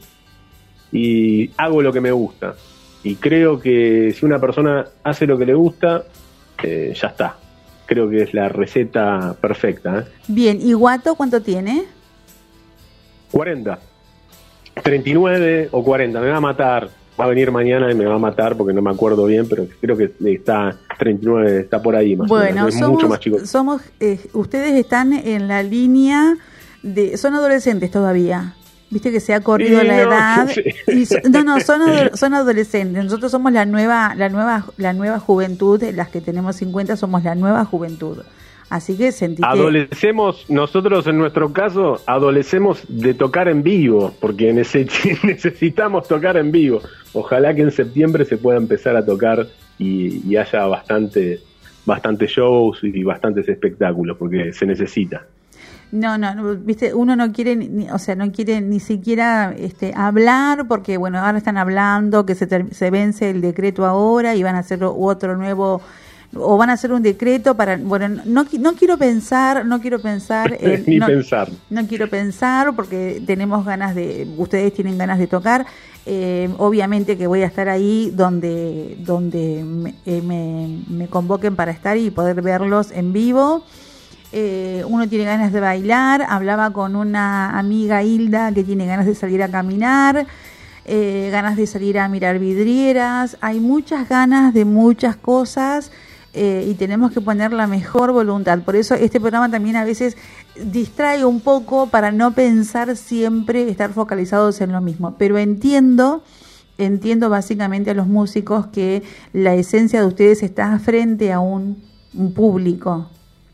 Y hago lo que me gusta. Y creo que si una persona hace lo que le gusta, eh, ya está. Creo que es la receta perfecta. ¿eh? Bien, ¿y Guato cuánto tiene? cuarenta. treinta y nueve o cuarenta. Me va a matar. Va a venir mañana y me va a matar porque no me acuerdo bien, pero creo que está treinta y nueve, está por ahí más o Bueno, menos. Es somos, mucho más chico. somos eh, ustedes están en la línea de... Son adolescentes todavía. Viste que se ha corrido Sí, la no, edad. sí. Y so- no, no, son, ado- son adolescentes. Nosotros somos la nueva, la nueva, la nueva juventud. Las que tenemos cincuenta somos la nueva juventud. Así que sentí que... Adolecemos, nosotros en nuestro caso, adolecemos de tocar en vivo, porque nece- necesitamos tocar en vivo. Ojalá que en septiembre se pueda empezar a tocar y, y haya bastante, bastante shows y bastantes espectáculos, porque se necesita. No, no, no, viste, uno no quiere, ni, o sea, no quiere ni siquiera este, hablar, porque bueno, ahora están hablando que se, ter- se vence el decreto ahora y van a hacer otro nuevo, o van a hacer un decreto para, bueno, no, qui- no quiero pensar, no quiero pensar, en- Ni no, pensar. no quiero pensar porque tenemos ganas de, ustedes tienen ganas de tocar, eh, obviamente que voy a estar ahí donde, donde me, eh, me, me convoquen para estar y poder verlos en vivo. Eh, uno tiene ganas de bailar, hablaba con una amiga, Hilda, que tiene ganas de salir a caminar, eh, ganas de salir a mirar vidrieras, hay muchas ganas de muchas cosas eh, y tenemos que poner la mejor voluntad. Por eso este programa también a veces distrae un poco para no pensar siempre, estar focalizados en lo mismo, pero entiendo... Entiendo básicamente a los músicos que la esencia de ustedes está frente a un, un público.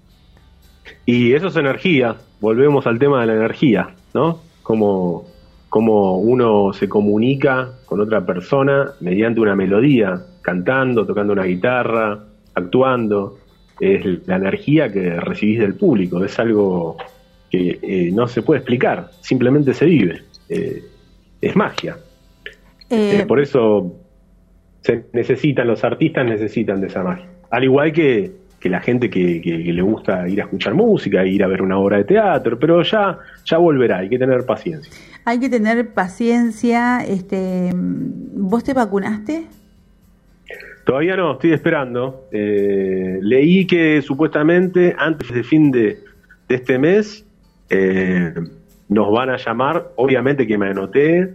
Y eso es energía, volvemos al tema de la energía, ¿no? Como, como uno se comunica con otra persona mediante una melodía, cantando, tocando una guitarra, actuando. Es la energía que recibís del público, es algo que eh, no se puede explicar, simplemente se vive. Eh, es magia. Eh, Eh, por eso se necesitan, los artistas necesitan de esa magia. Al igual que, que la gente que, que, que le gusta ir a escuchar música, ir a ver una obra de teatro, pero ya, ya volverá, hay que tener paciencia. Hay que tener paciencia. Este, ¿vos te vacunaste? Todavía no, estoy esperando. Eh, leí que supuestamente antes de fin de, de este mes eh, nos van a llamar, obviamente que me anoté,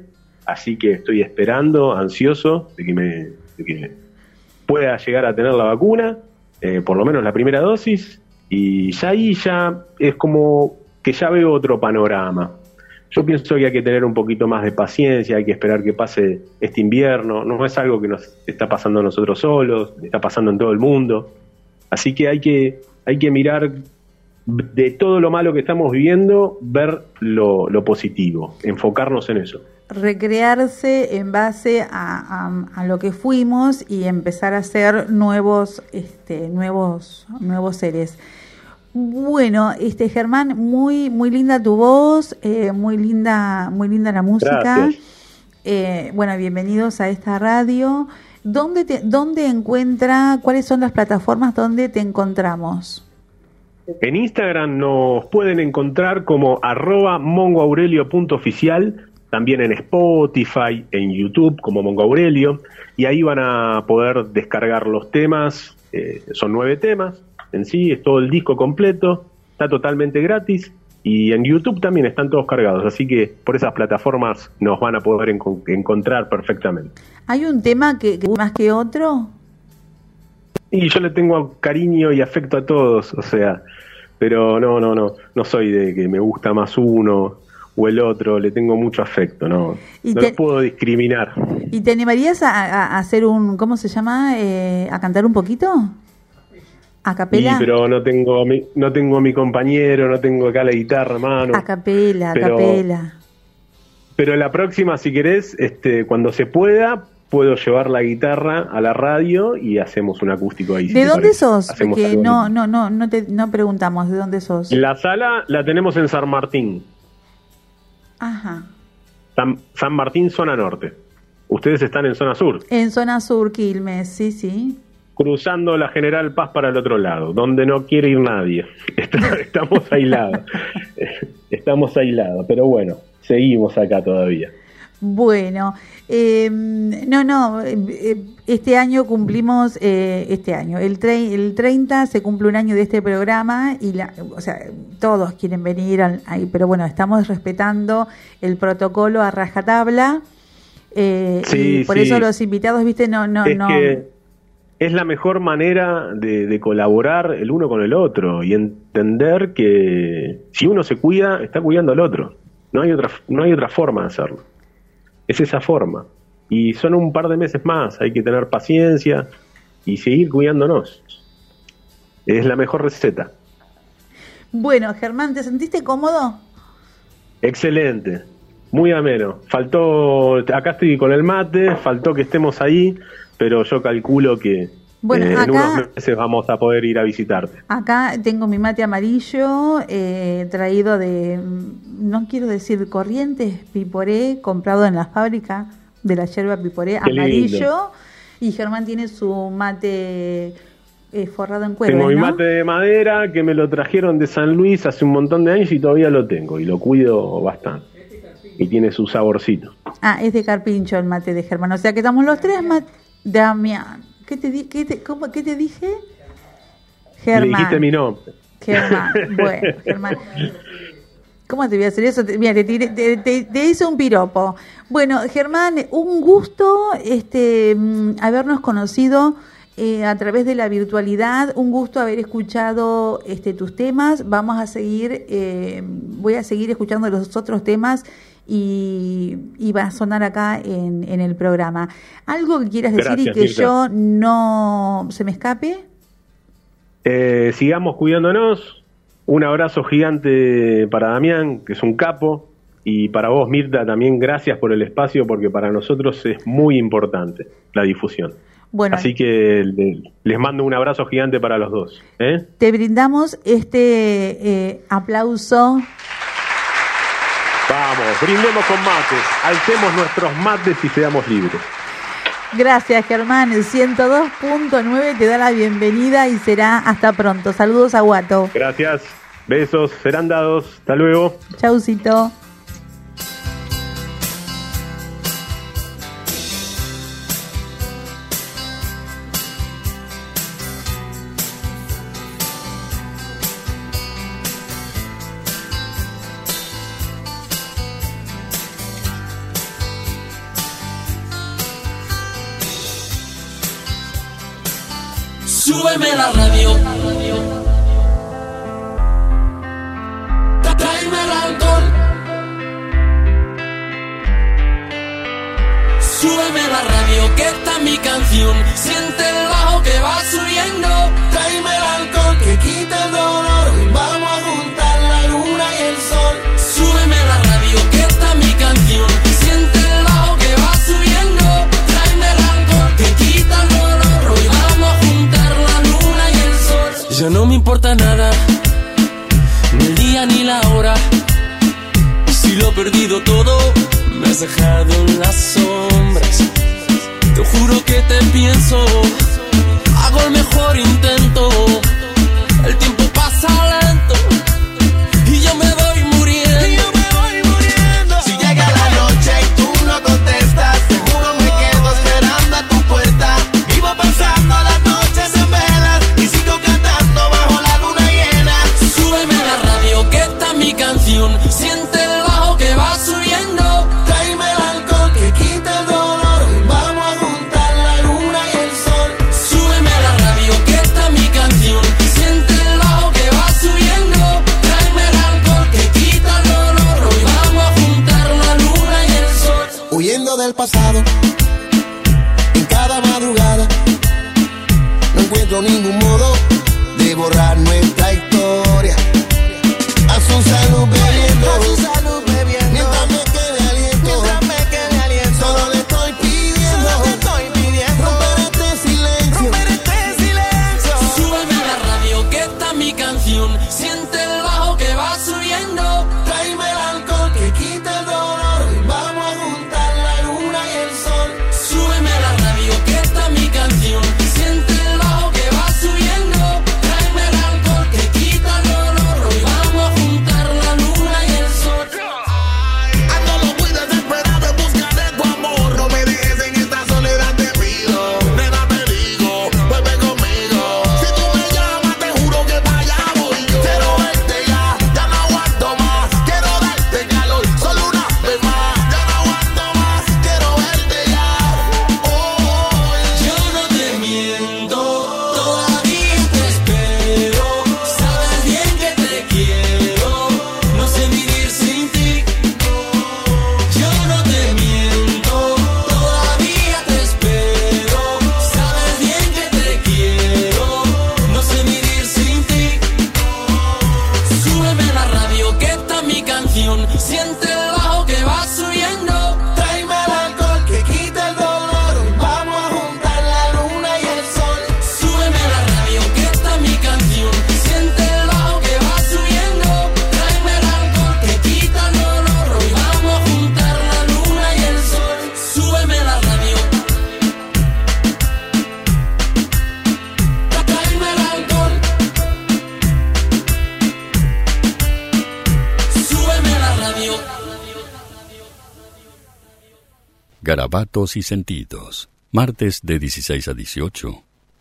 así que estoy esperando, ansioso de que me, de que pueda llegar a tener la vacuna, eh, por lo menos la primera dosis, y ya ahí ya es como que ya veo otro panorama. Yo pienso que hay que tener un poquito más de paciencia, hay que esperar que pase este invierno, no es algo que nos está pasando a nosotros solos, está pasando en todo el mundo, así que hay que, hay que mirar de todo lo malo que estamos viviendo, ver lo, lo positivo, enfocarnos en eso. Recrearse en base a, a, a lo que fuimos y empezar a ser nuevos, este, nuevos, nuevos seres. Bueno, este Germán, muy, muy linda tu voz, eh, muy linda, muy linda la música. Eh, bueno, bienvenidos a esta radio. ¿Dónde te, dónde encuentra, cuáles son las plataformas donde te encontramos? En Instagram nos pueden encontrar como arroba mongoaurelio punto oficial, también en Spotify, en YouTube como Mongo Aurelio, y ahí van a poder descargar los temas, eh, son nueve temas en sí, es todo el disco completo, está totalmente gratis, y en YouTube también están todos cargados, así que por esas plataformas nos van a poder en- encontrar perfectamente. ¿Hay un tema que, que más que otro? Y yo le tengo cariño y afecto a todos, o sea, pero no, no, no, no soy de que me gusta más uno o el otro, le tengo mucho afecto, no, Y no te- lo puedo discriminar. ¿Y te animarías a, a- a hacer un, ¿cómo se llama? Eh, ¿A cantar un poquito? ¿A Sí, capela? pero no tengo a mi, no tengo a mi compañero, no tengo acá la guitarra a mano. A capela, a pero, capela. pero la próxima, si querés, este, cuando se pueda, puedo llevar la guitarra a la radio y hacemos un acústico ahí. si ¿De te dónde parece. sos? Hacemos Porque algo no, lindo. no, no, no te, no preguntamos de dónde sos. La sala la tenemos en San Martín, Ajá. San, San Martín, zona norte. Ustedes están en zona sur, En zona sur, Quilmes, sí, sí. cruzando la General Paz para el otro lado, donde no quiere ir nadie. Está- Estamos aislados. Estamos aislados, pero bueno, seguimos acá todavía. Bueno, eh, no, no, eh, este año cumplimos, eh, este año, el, tre- el treinta se cumple un año de este programa y, la, o sea, todos quieren venir al- ahí, pero bueno, estamos respetando el protocolo a rajatabla, eh, Sí, y por sí. eso los invitados, viste, no, no, es no. que es la mejor manera de, de colaborar el uno con el otro y entender que si uno se cuida, está cuidando al otro. No hay otra, no hay otra forma de hacerlo. Es esa forma. Y son un par de meses más, hay que tener paciencia y seguir cuidándonos. Es la mejor receta. Bueno, Germán, ¿te sentiste cómodo? Excelente, muy ameno. Faltó, acá estoy con el mate, faltó que estemos ahí, pero yo calculo que Bueno, eh, en acá- unos meses vamos a poder ir a visitarte. Acá tengo mi mate amarillo, eh, traído de, mm, no quiero decir Corrientes, Piporé, comprado en la fábrica de la yerba Piporé, Qué amarillo, lindo. y Germán tiene su mate eh, forrado en cuero, Tengo mi ¿no? mate de madera que me lo trajeron de San Luis hace un montón de años y todavía lo tengo y lo cuido bastante. Y tiene su saborcito. Ah, es de carpincho el mate de Germán, o sea que estamos los tres, mat- Damián, ¿qué te, di- qué te, cómo- qué te dije? Le Germán. dijiste mi nombre. Germán, bueno, Germán. ¿Cómo te voy a hacer eso? Te- Mira, te, tiré- te, te- te hice un piropo. Bueno, Germán, un gusto este mm, habernos conocido eh, a través de la virtualidad, un gusto haber escuchado este tus temas. Vamos a seguir, eh, voy a seguir escuchando los otros temas y, y va a sonar acá en, en el programa. ¿Algo que quieras decir Gracias, y que Mirta. yo no se me escape? Eh, sigamos cuidándonos. Un abrazo gigante para Damián, que es un capo. Y para vos, Mirta, también gracias por el espacio, porque para nosotros es muy importante la difusión. Bueno, Así que le- les mando un abrazo gigante para los dos. ¿eh? te brindamos este eh, aplauso. Vamos, brindemos con mates, alcemos nuestros mates y seamos libres. Gracias, Germán. El ciento dos punto nueve te da la bienvenida y será hasta pronto. Saludos a Guato. Gracias, besos, serán dados. Hasta luego. Chaucito. Súbeme la radio. Tráeme el alcohol. Súbeme la radio, que esta es mi canción. Siente el bajo que va subiendo. Tráeme el alcohol que quita el dolor. Vamos a juntar la luna y el sol. Súbeme la radio, que esta es mi canción. Siente el bajo que va subiendo. Tráeme el alcohol que quita el dolor. Hoy vamos a juntar la luna y el sol. Ya no me importa nada, ni el día ni la hora. Si lo he perdido todo, me has dejado en las sombras. Te juro que te pienso, hago el mejor intento. El tiempo pasa lento y yo me voy muriendo. Y yo me voy muriendo. Si llega la noche y tú no contestas, seguro me quedo esperando a tu puerta. Vivo pasando las noches en velas y sigo cantando bajo la luna llena. Súbeme la radio, que esta es mi canción. Siente el bajo que va subiendo. Tráeme el alcohol que quita el dolor. Vamos a juntar la luna y el sol. Súbeme la radio, que esta es mi canción. Siente el bajo que va subiendo. Tráeme el alcohol que quita el dolor. Hoy vamos a juntar la luna y el sol. Huyendo del pasado, en cada madrugada, no encuentro ningún modo de borrar nuestra historia. A su salud bebiendo, a su salud bebiendo, mientras me quede aliento, mientras me quede aliento. Solo le estoy pidiendo, solo le estoy pidiendo, romper este silencio, romper este silencio. Súbeme la radio, que esta es mi canción. Siente el bajo que va subiendo. Tráeme el alcohol que quita el dolor. Vamos a juntar la luna y el sol. Súbeme la radio, que esta es mi canción. Siente el bajo que va subiendo. Tráeme el alcohol que quita el dolor. Hoy vamos a juntar la luna y el sol. Ando lo muy desesperado en busca de tu amor. No me dejes en esta soledad, te pido. Nena, te digo, vuelve conmigo. Si tú me llamas, te juro que para allá voy yo. Quiero verte ya, ya no aguanto más. Quiero darte calor, solo una vez más. Ya no aguanto más, quiero verte ya. Oh, yo no te miento, todavía te espero. Sabes bien que te quiero, no sé vivir sin ti. Yo no te miento, todavía te espero. Sabes bien que te quiero, no sé vivir sin ti. Súbeme la radio, que esta es mi canción. Siente el bajo que va subiendo. Tráeme el alcohol que quita el dolor. Vamos a juntar la luna y el sol. Súbeme la radio, que esta es mi canción. Siente el bajo que va subiendo. Tráeme el alcohol que quita el dolor. Hoy vamos a juntar la luna y el sol. Súbeme la radio. Tráeme el alcohol. Súbeme la radio. Garabatos y sentidos. Martes de dieciséis a dieciocho.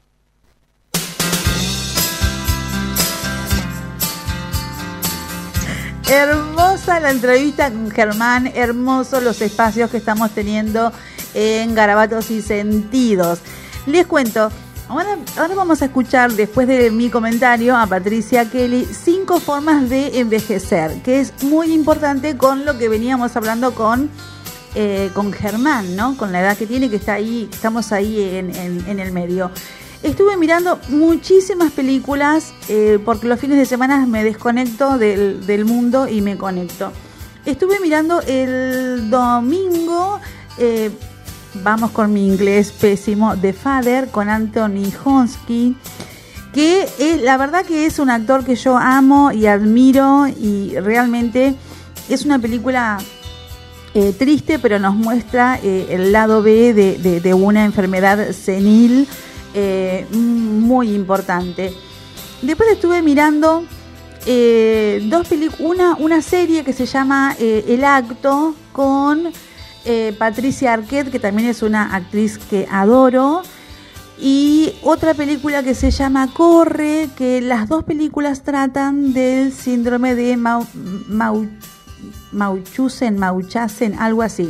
Hermosa la entrevista con Germán, hermosos los espacios que estamos teniendo en Garabatos y Sentidos. Les cuento, ahora, ahora vamos a escuchar, después de mi comentario, a Patricia Kelly, cinco formas de envejecer, que es muy importante con lo que veníamos hablando con, eh, con Germán, ¿no? Con la edad que tiene, que está ahí, estamos ahí en, en, en el medio. Estuve mirando muchísimas películas eh, porque los fines de semana me desconecto del, del mundo y me conecto. Estuve mirando el domingo, eh, vamos con mi inglés pésimo, The Father con Anthony Hopkins, que es, la verdad que es un actor que yo amo y admiro y realmente es una película eh, triste, pero nos muestra eh, el lado B de, de, de una enfermedad senil. Eh, muy importante. Después estuve mirando eh, dos películas, una, una serie que se llama eh, El Acto con eh, Patricia Arquette, que también es una actriz que adoro, y otra película que se llama Corre, que las dos películas tratan del síndrome de Mau, Mau, Mauchausen, Mauchausen, algo así,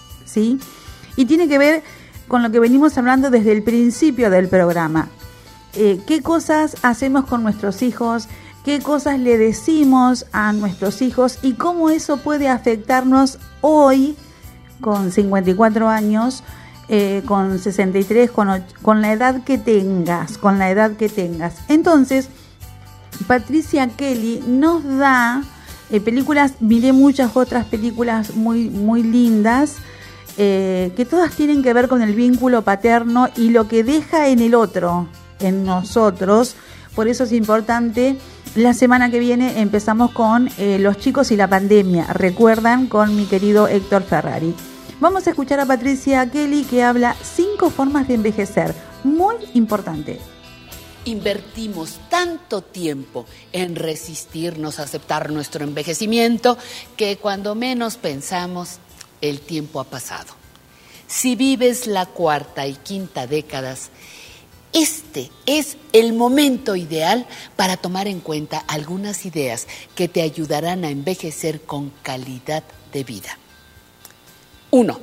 ¿sí? Y tiene que ver con lo que venimos hablando desde el principio del programa. eh, qué cosas hacemos con nuestros hijos, qué cosas le decimos a nuestros hijos y cómo eso puede afectarnos hoy con cincuenta y cuatro años, eh, con sesenta y tres, con, con la edad que tengas, con la edad que tengas. Entonces, Patricia Kelly nos da eh, películas, miré muchas otras películas muy, muy lindas, eh, que todas tienen que ver con el vínculo paterno y lo que deja en el otro, en nosotros. Por eso es importante. La semana que viene empezamos con eh, los chicos y la pandemia, recuerdan, con mi querido Héctor Ferrari. Vamos a escuchar a Patricia Kelly, que habla cinco formas de envejecer, muy importante. Invertimos tanto tiempo en resistirnos a aceptar nuestro envejecimiento que cuando menos pensamos, el tiempo ha pasado. Si vives la cuarta y quinta décadas, este es el momento ideal para tomar en cuenta algunas ideas que te ayudarán a envejecer con calidad de vida. Uno,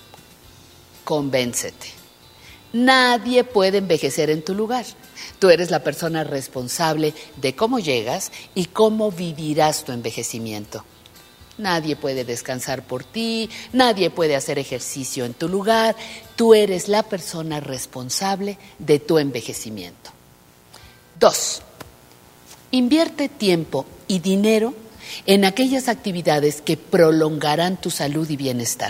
convéncete. Nadie puede envejecer en tu lugar. Tú eres la persona responsable de cómo llegas y cómo vivirás tu envejecimiento. Nadie puede descansar por ti, nadie puede hacer ejercicio en tu lugar. Tú eres la persona responsable de tu envejecimiento. Dos, invierte tiempo y dinero en aquellas actividades que prolongarán tu salud y bienestar.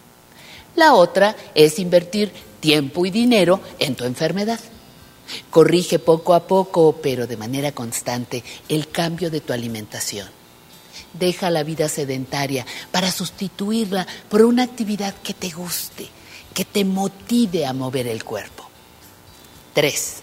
La otra es invertir tiempo y dinero en tu enfermedad. Corrige poco a poco, pero de manera constante, el cambio de tu alimentación. Deja la vida sedentaria para sustituirla por una actividad que te guste, que te motive a mover el cuerpo. Tres,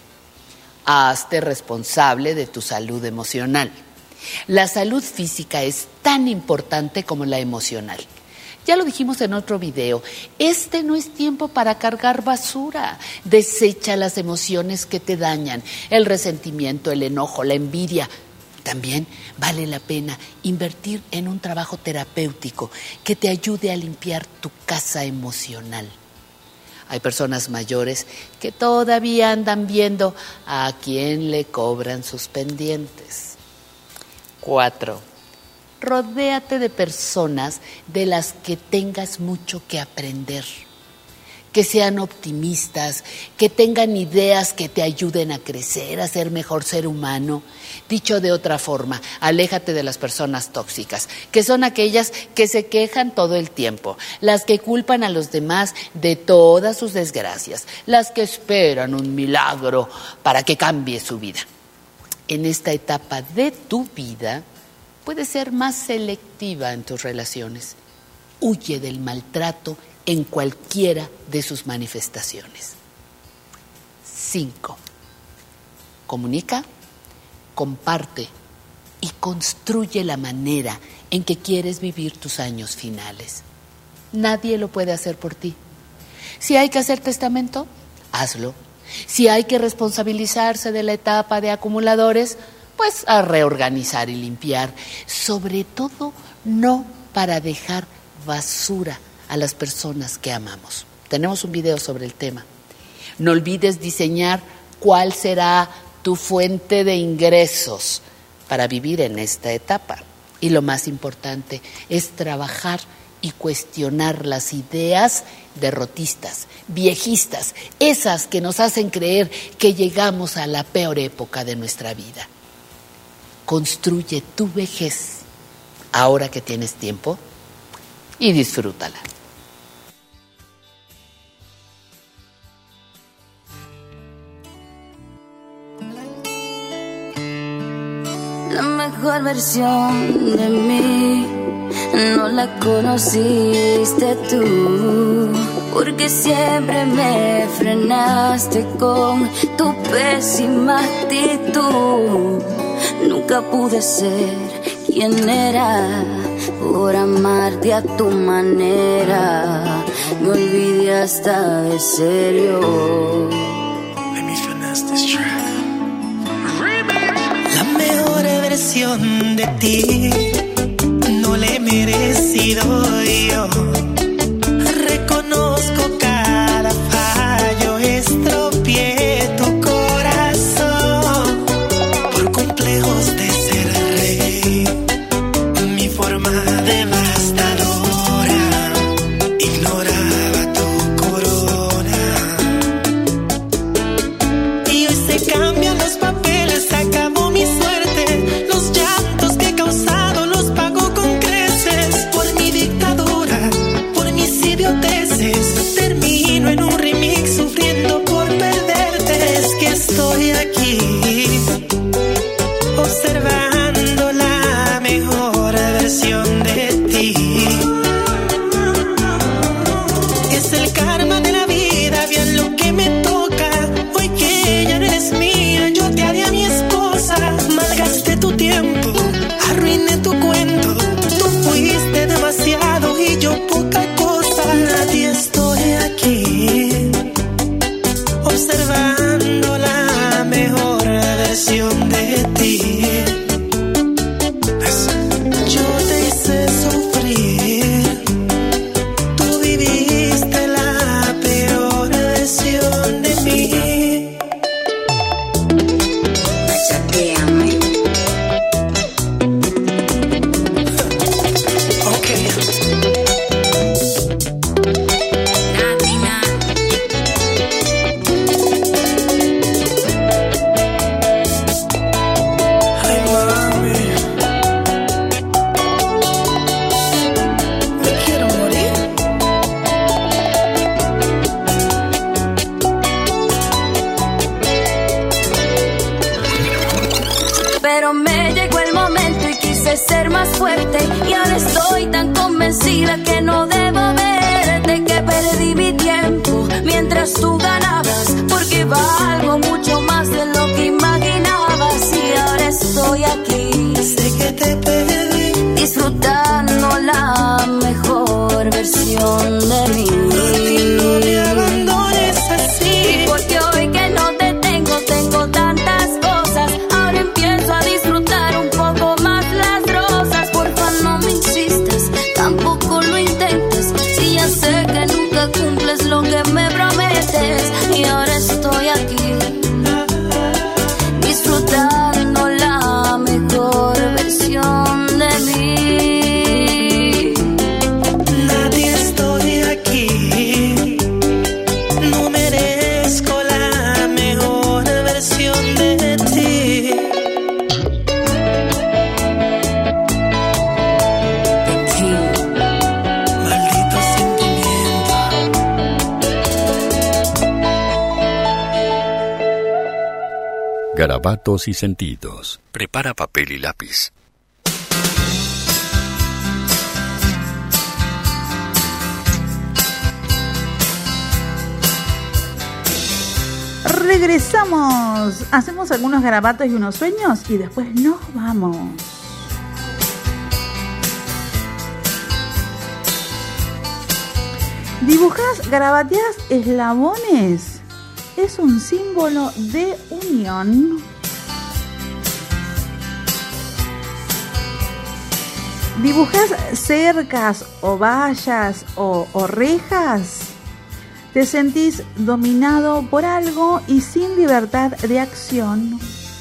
hazte responsable de tu salud emocional. La salud física es tan importante como la emocional. Ya lo dijimos en otro video, este no es tiempo para cargar basura. Desecha las emociones que te dañan, el resentimiento, el enojo, la envidia. También vale la pena invertir en un trabajo terapéutico que te ayude a limpiar tu casa emocional. Hay personas mayores que todavía andan viendo a quién le cobran sus pendientes. Cuatro, rodéate de personas de las que tengas mucho que aprender. Que sean optimistas, que tengan ideas que te ayuden a crecer, a ser mejor ser humano. Dicho de otra forma, aléjate de las personas tóxicas, que son aquellas que se quejan todo el tiempo, las que culpan a los demás de todas sus desgracias, las que esperan un milagro para que cambie su vida. En esta etapa de tu vida, puedes ser más selectiva en tus relaciones. Huye del maltrato en cualquiera de sus manifestaciones. Cinco, comunica, comparte y construye la manera en que quieres vivir tus años finales. Nadie lo puede hacer por ti. Si hay que hacer testamento, hazlo. Si hay que responsabilizarse de la etapa de acumuladores, pues a reorganizar y limpiar. Sobre todo, no para dejar basura a las personas que amamos. Tenemos un video sobre el tema. No olvides diseñar cuál será tu fuente de ingresos para vivir en esta etapa. Y lo más importante es trabajar y cuestionar las ideas derrotistas, viejistas, esas que nos hacen creer que llegamos a la peor época de nuestra vida. Construye tu vejez ahora que tienes tiempo y disfrútala. La mejor versión de mí no la conociste tú, porque siempre me frenaste con tu pésima actitud. Nunca pude ser quien era por amarte a tu manera. Me olvidé hasta de serio. Let me finesse this track. La mejor versión de ti no la he merecido yo. Reconozco cada fallo, estropeé tu corazón. de ser más fuerte y ahora estoy tan convencida que no debo verte, que perdí mi tiempo mientras tú ganabas, porque valgo mucho más de lo que imaginabas y ahora estoy aquí. Sé que te perdí, disfrutando la mejor versión de mí. No me abandones así. Y porque hoy que no te tengo, tengo tantas cosas. Ahora empiezo a disfrutar un poco más las rosas. Porfa, no me insistas, tampoco lo intentes. Si ya sé que nunca cumples lo que me prometes. Y ahora estoy aquí, disfrutando la mejor versión de mí. Nadie estoy aquí, no merezco la mejor versión de ti. Maldito sentimiento. Garabatos y sentidos. Prepara papel y lápiz. Regresamos, hacemos algunos garabatos y unos sueños y después nos vamos. ¿Dibujás, garabateás eslabones? Es un símbolo de unión. ¿Dibujás cercas o vallas o, o rejas? ¿Te sentís dominado por algo y sin libertad de acción?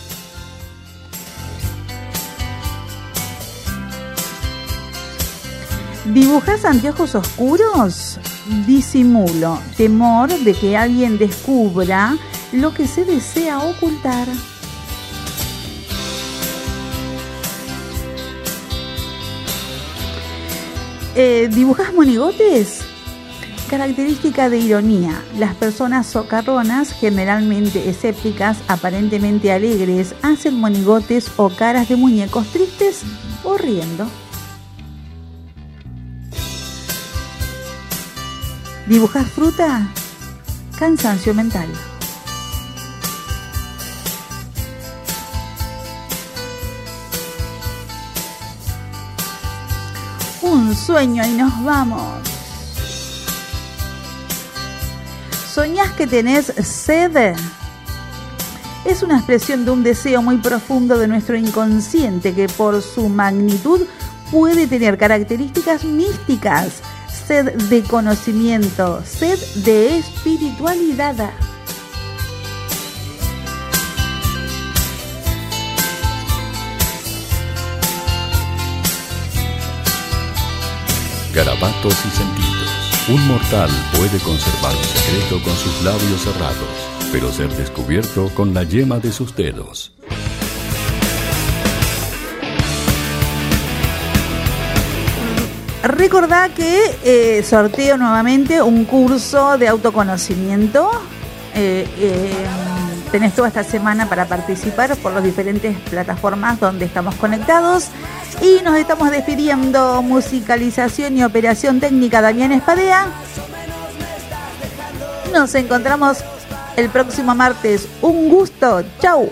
¿Dibujás anteojos oscuros? Disimulo, temor de que alguien descubra lo que se desea ocultar. Eh, ¿Dibujás monigotes? Característica de ironía. Las personas socarronas, generalmente escépticas, aparentemente alegres, hacen monigotes o caras de muñecos tristes o riendo. ¿Dibujás fruta? Cansancio mental. Un sueño y nos vamos. ¿Soñás que tenés sed? Es una expresión de un deseo muy profundo de nuestro inconsciente que por su magnitud puede tener características místicas. Sed de conocimiento, sed de espiritualidad. Garabatos y sentidos. Un mortal puede conservar un secreto con sus labios cerrados, pero ser descubierto con la yema de sus dedos. Recordá que eh, sorteo nuevamente un curso de autoconocimiento. Eh, eh, tenés toda esta semana para participar por las diferentes plataformas donde estamos conectados. Y nos estamos despidiendo. Musicalización y operación técnica Damián Espadea. Nos encontramos el próximo martes. Un gusto. Chau.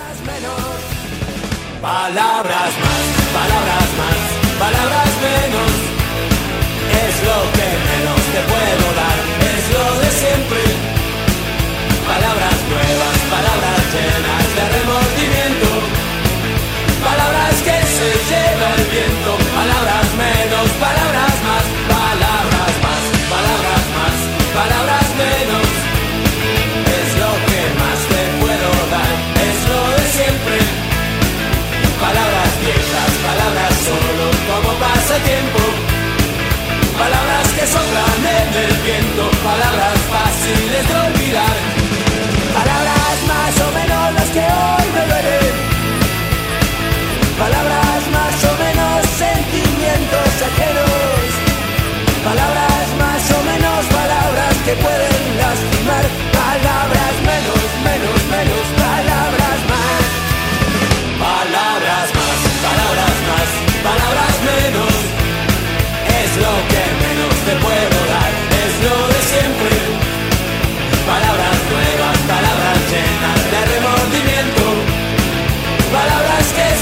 Palabras más, palabras más, palabras menos. Es lo que menos te puedo dar, es lo de siempre. Palabras nuevas, palabras llenas de remordimiento. Palabras que se lleva el viento. Palabras menos, palabras más, palabras más, palabras más, palabras menos. Es lo que más te puedo dar, es lo de siempre. Palabras viejas, palabras solo como pasatiempo. Palabras que soplan en el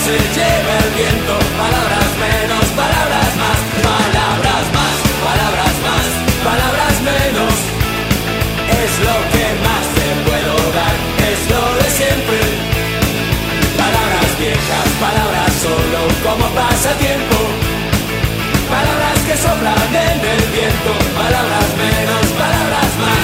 se lleve el viento. Palabras menos, palabras más, palabras más, palabras más, palabras menos. Es lo que más te puedo dar, es lo de siempre. Palabras viejas, palabras solo como pasatiempo. Palabras que soplan en el viento. Palabras menos, palabras más.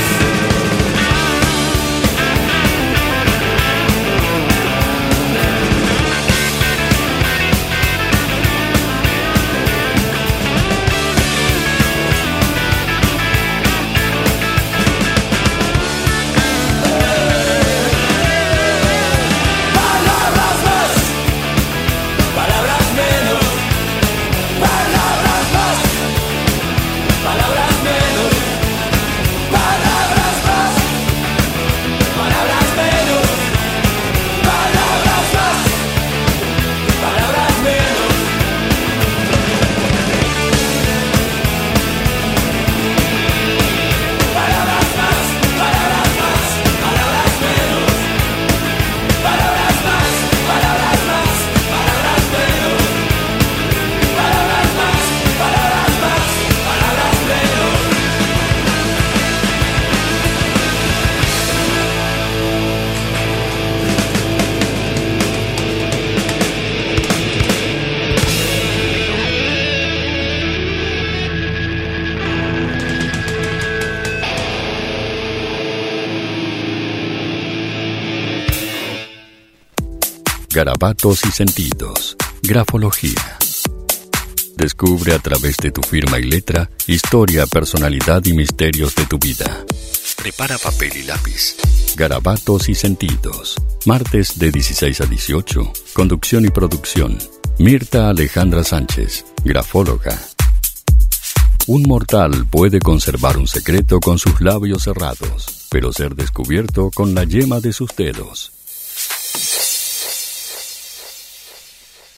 Garabatos y sentidos. Grafología. Descubre a través de tu firma y letra historia, personalidad y misterios de tu vida. Prepara papel y lápiz. Garabatos y sentidos. Martes de dieciséis a dieciocho. Conducción y producción. Mirta Alejandra Sánchez, grafóloga. Un mortal puede conservar un secreto con sus labios cerrados, pero ser descubierto con la yema de sus dedos.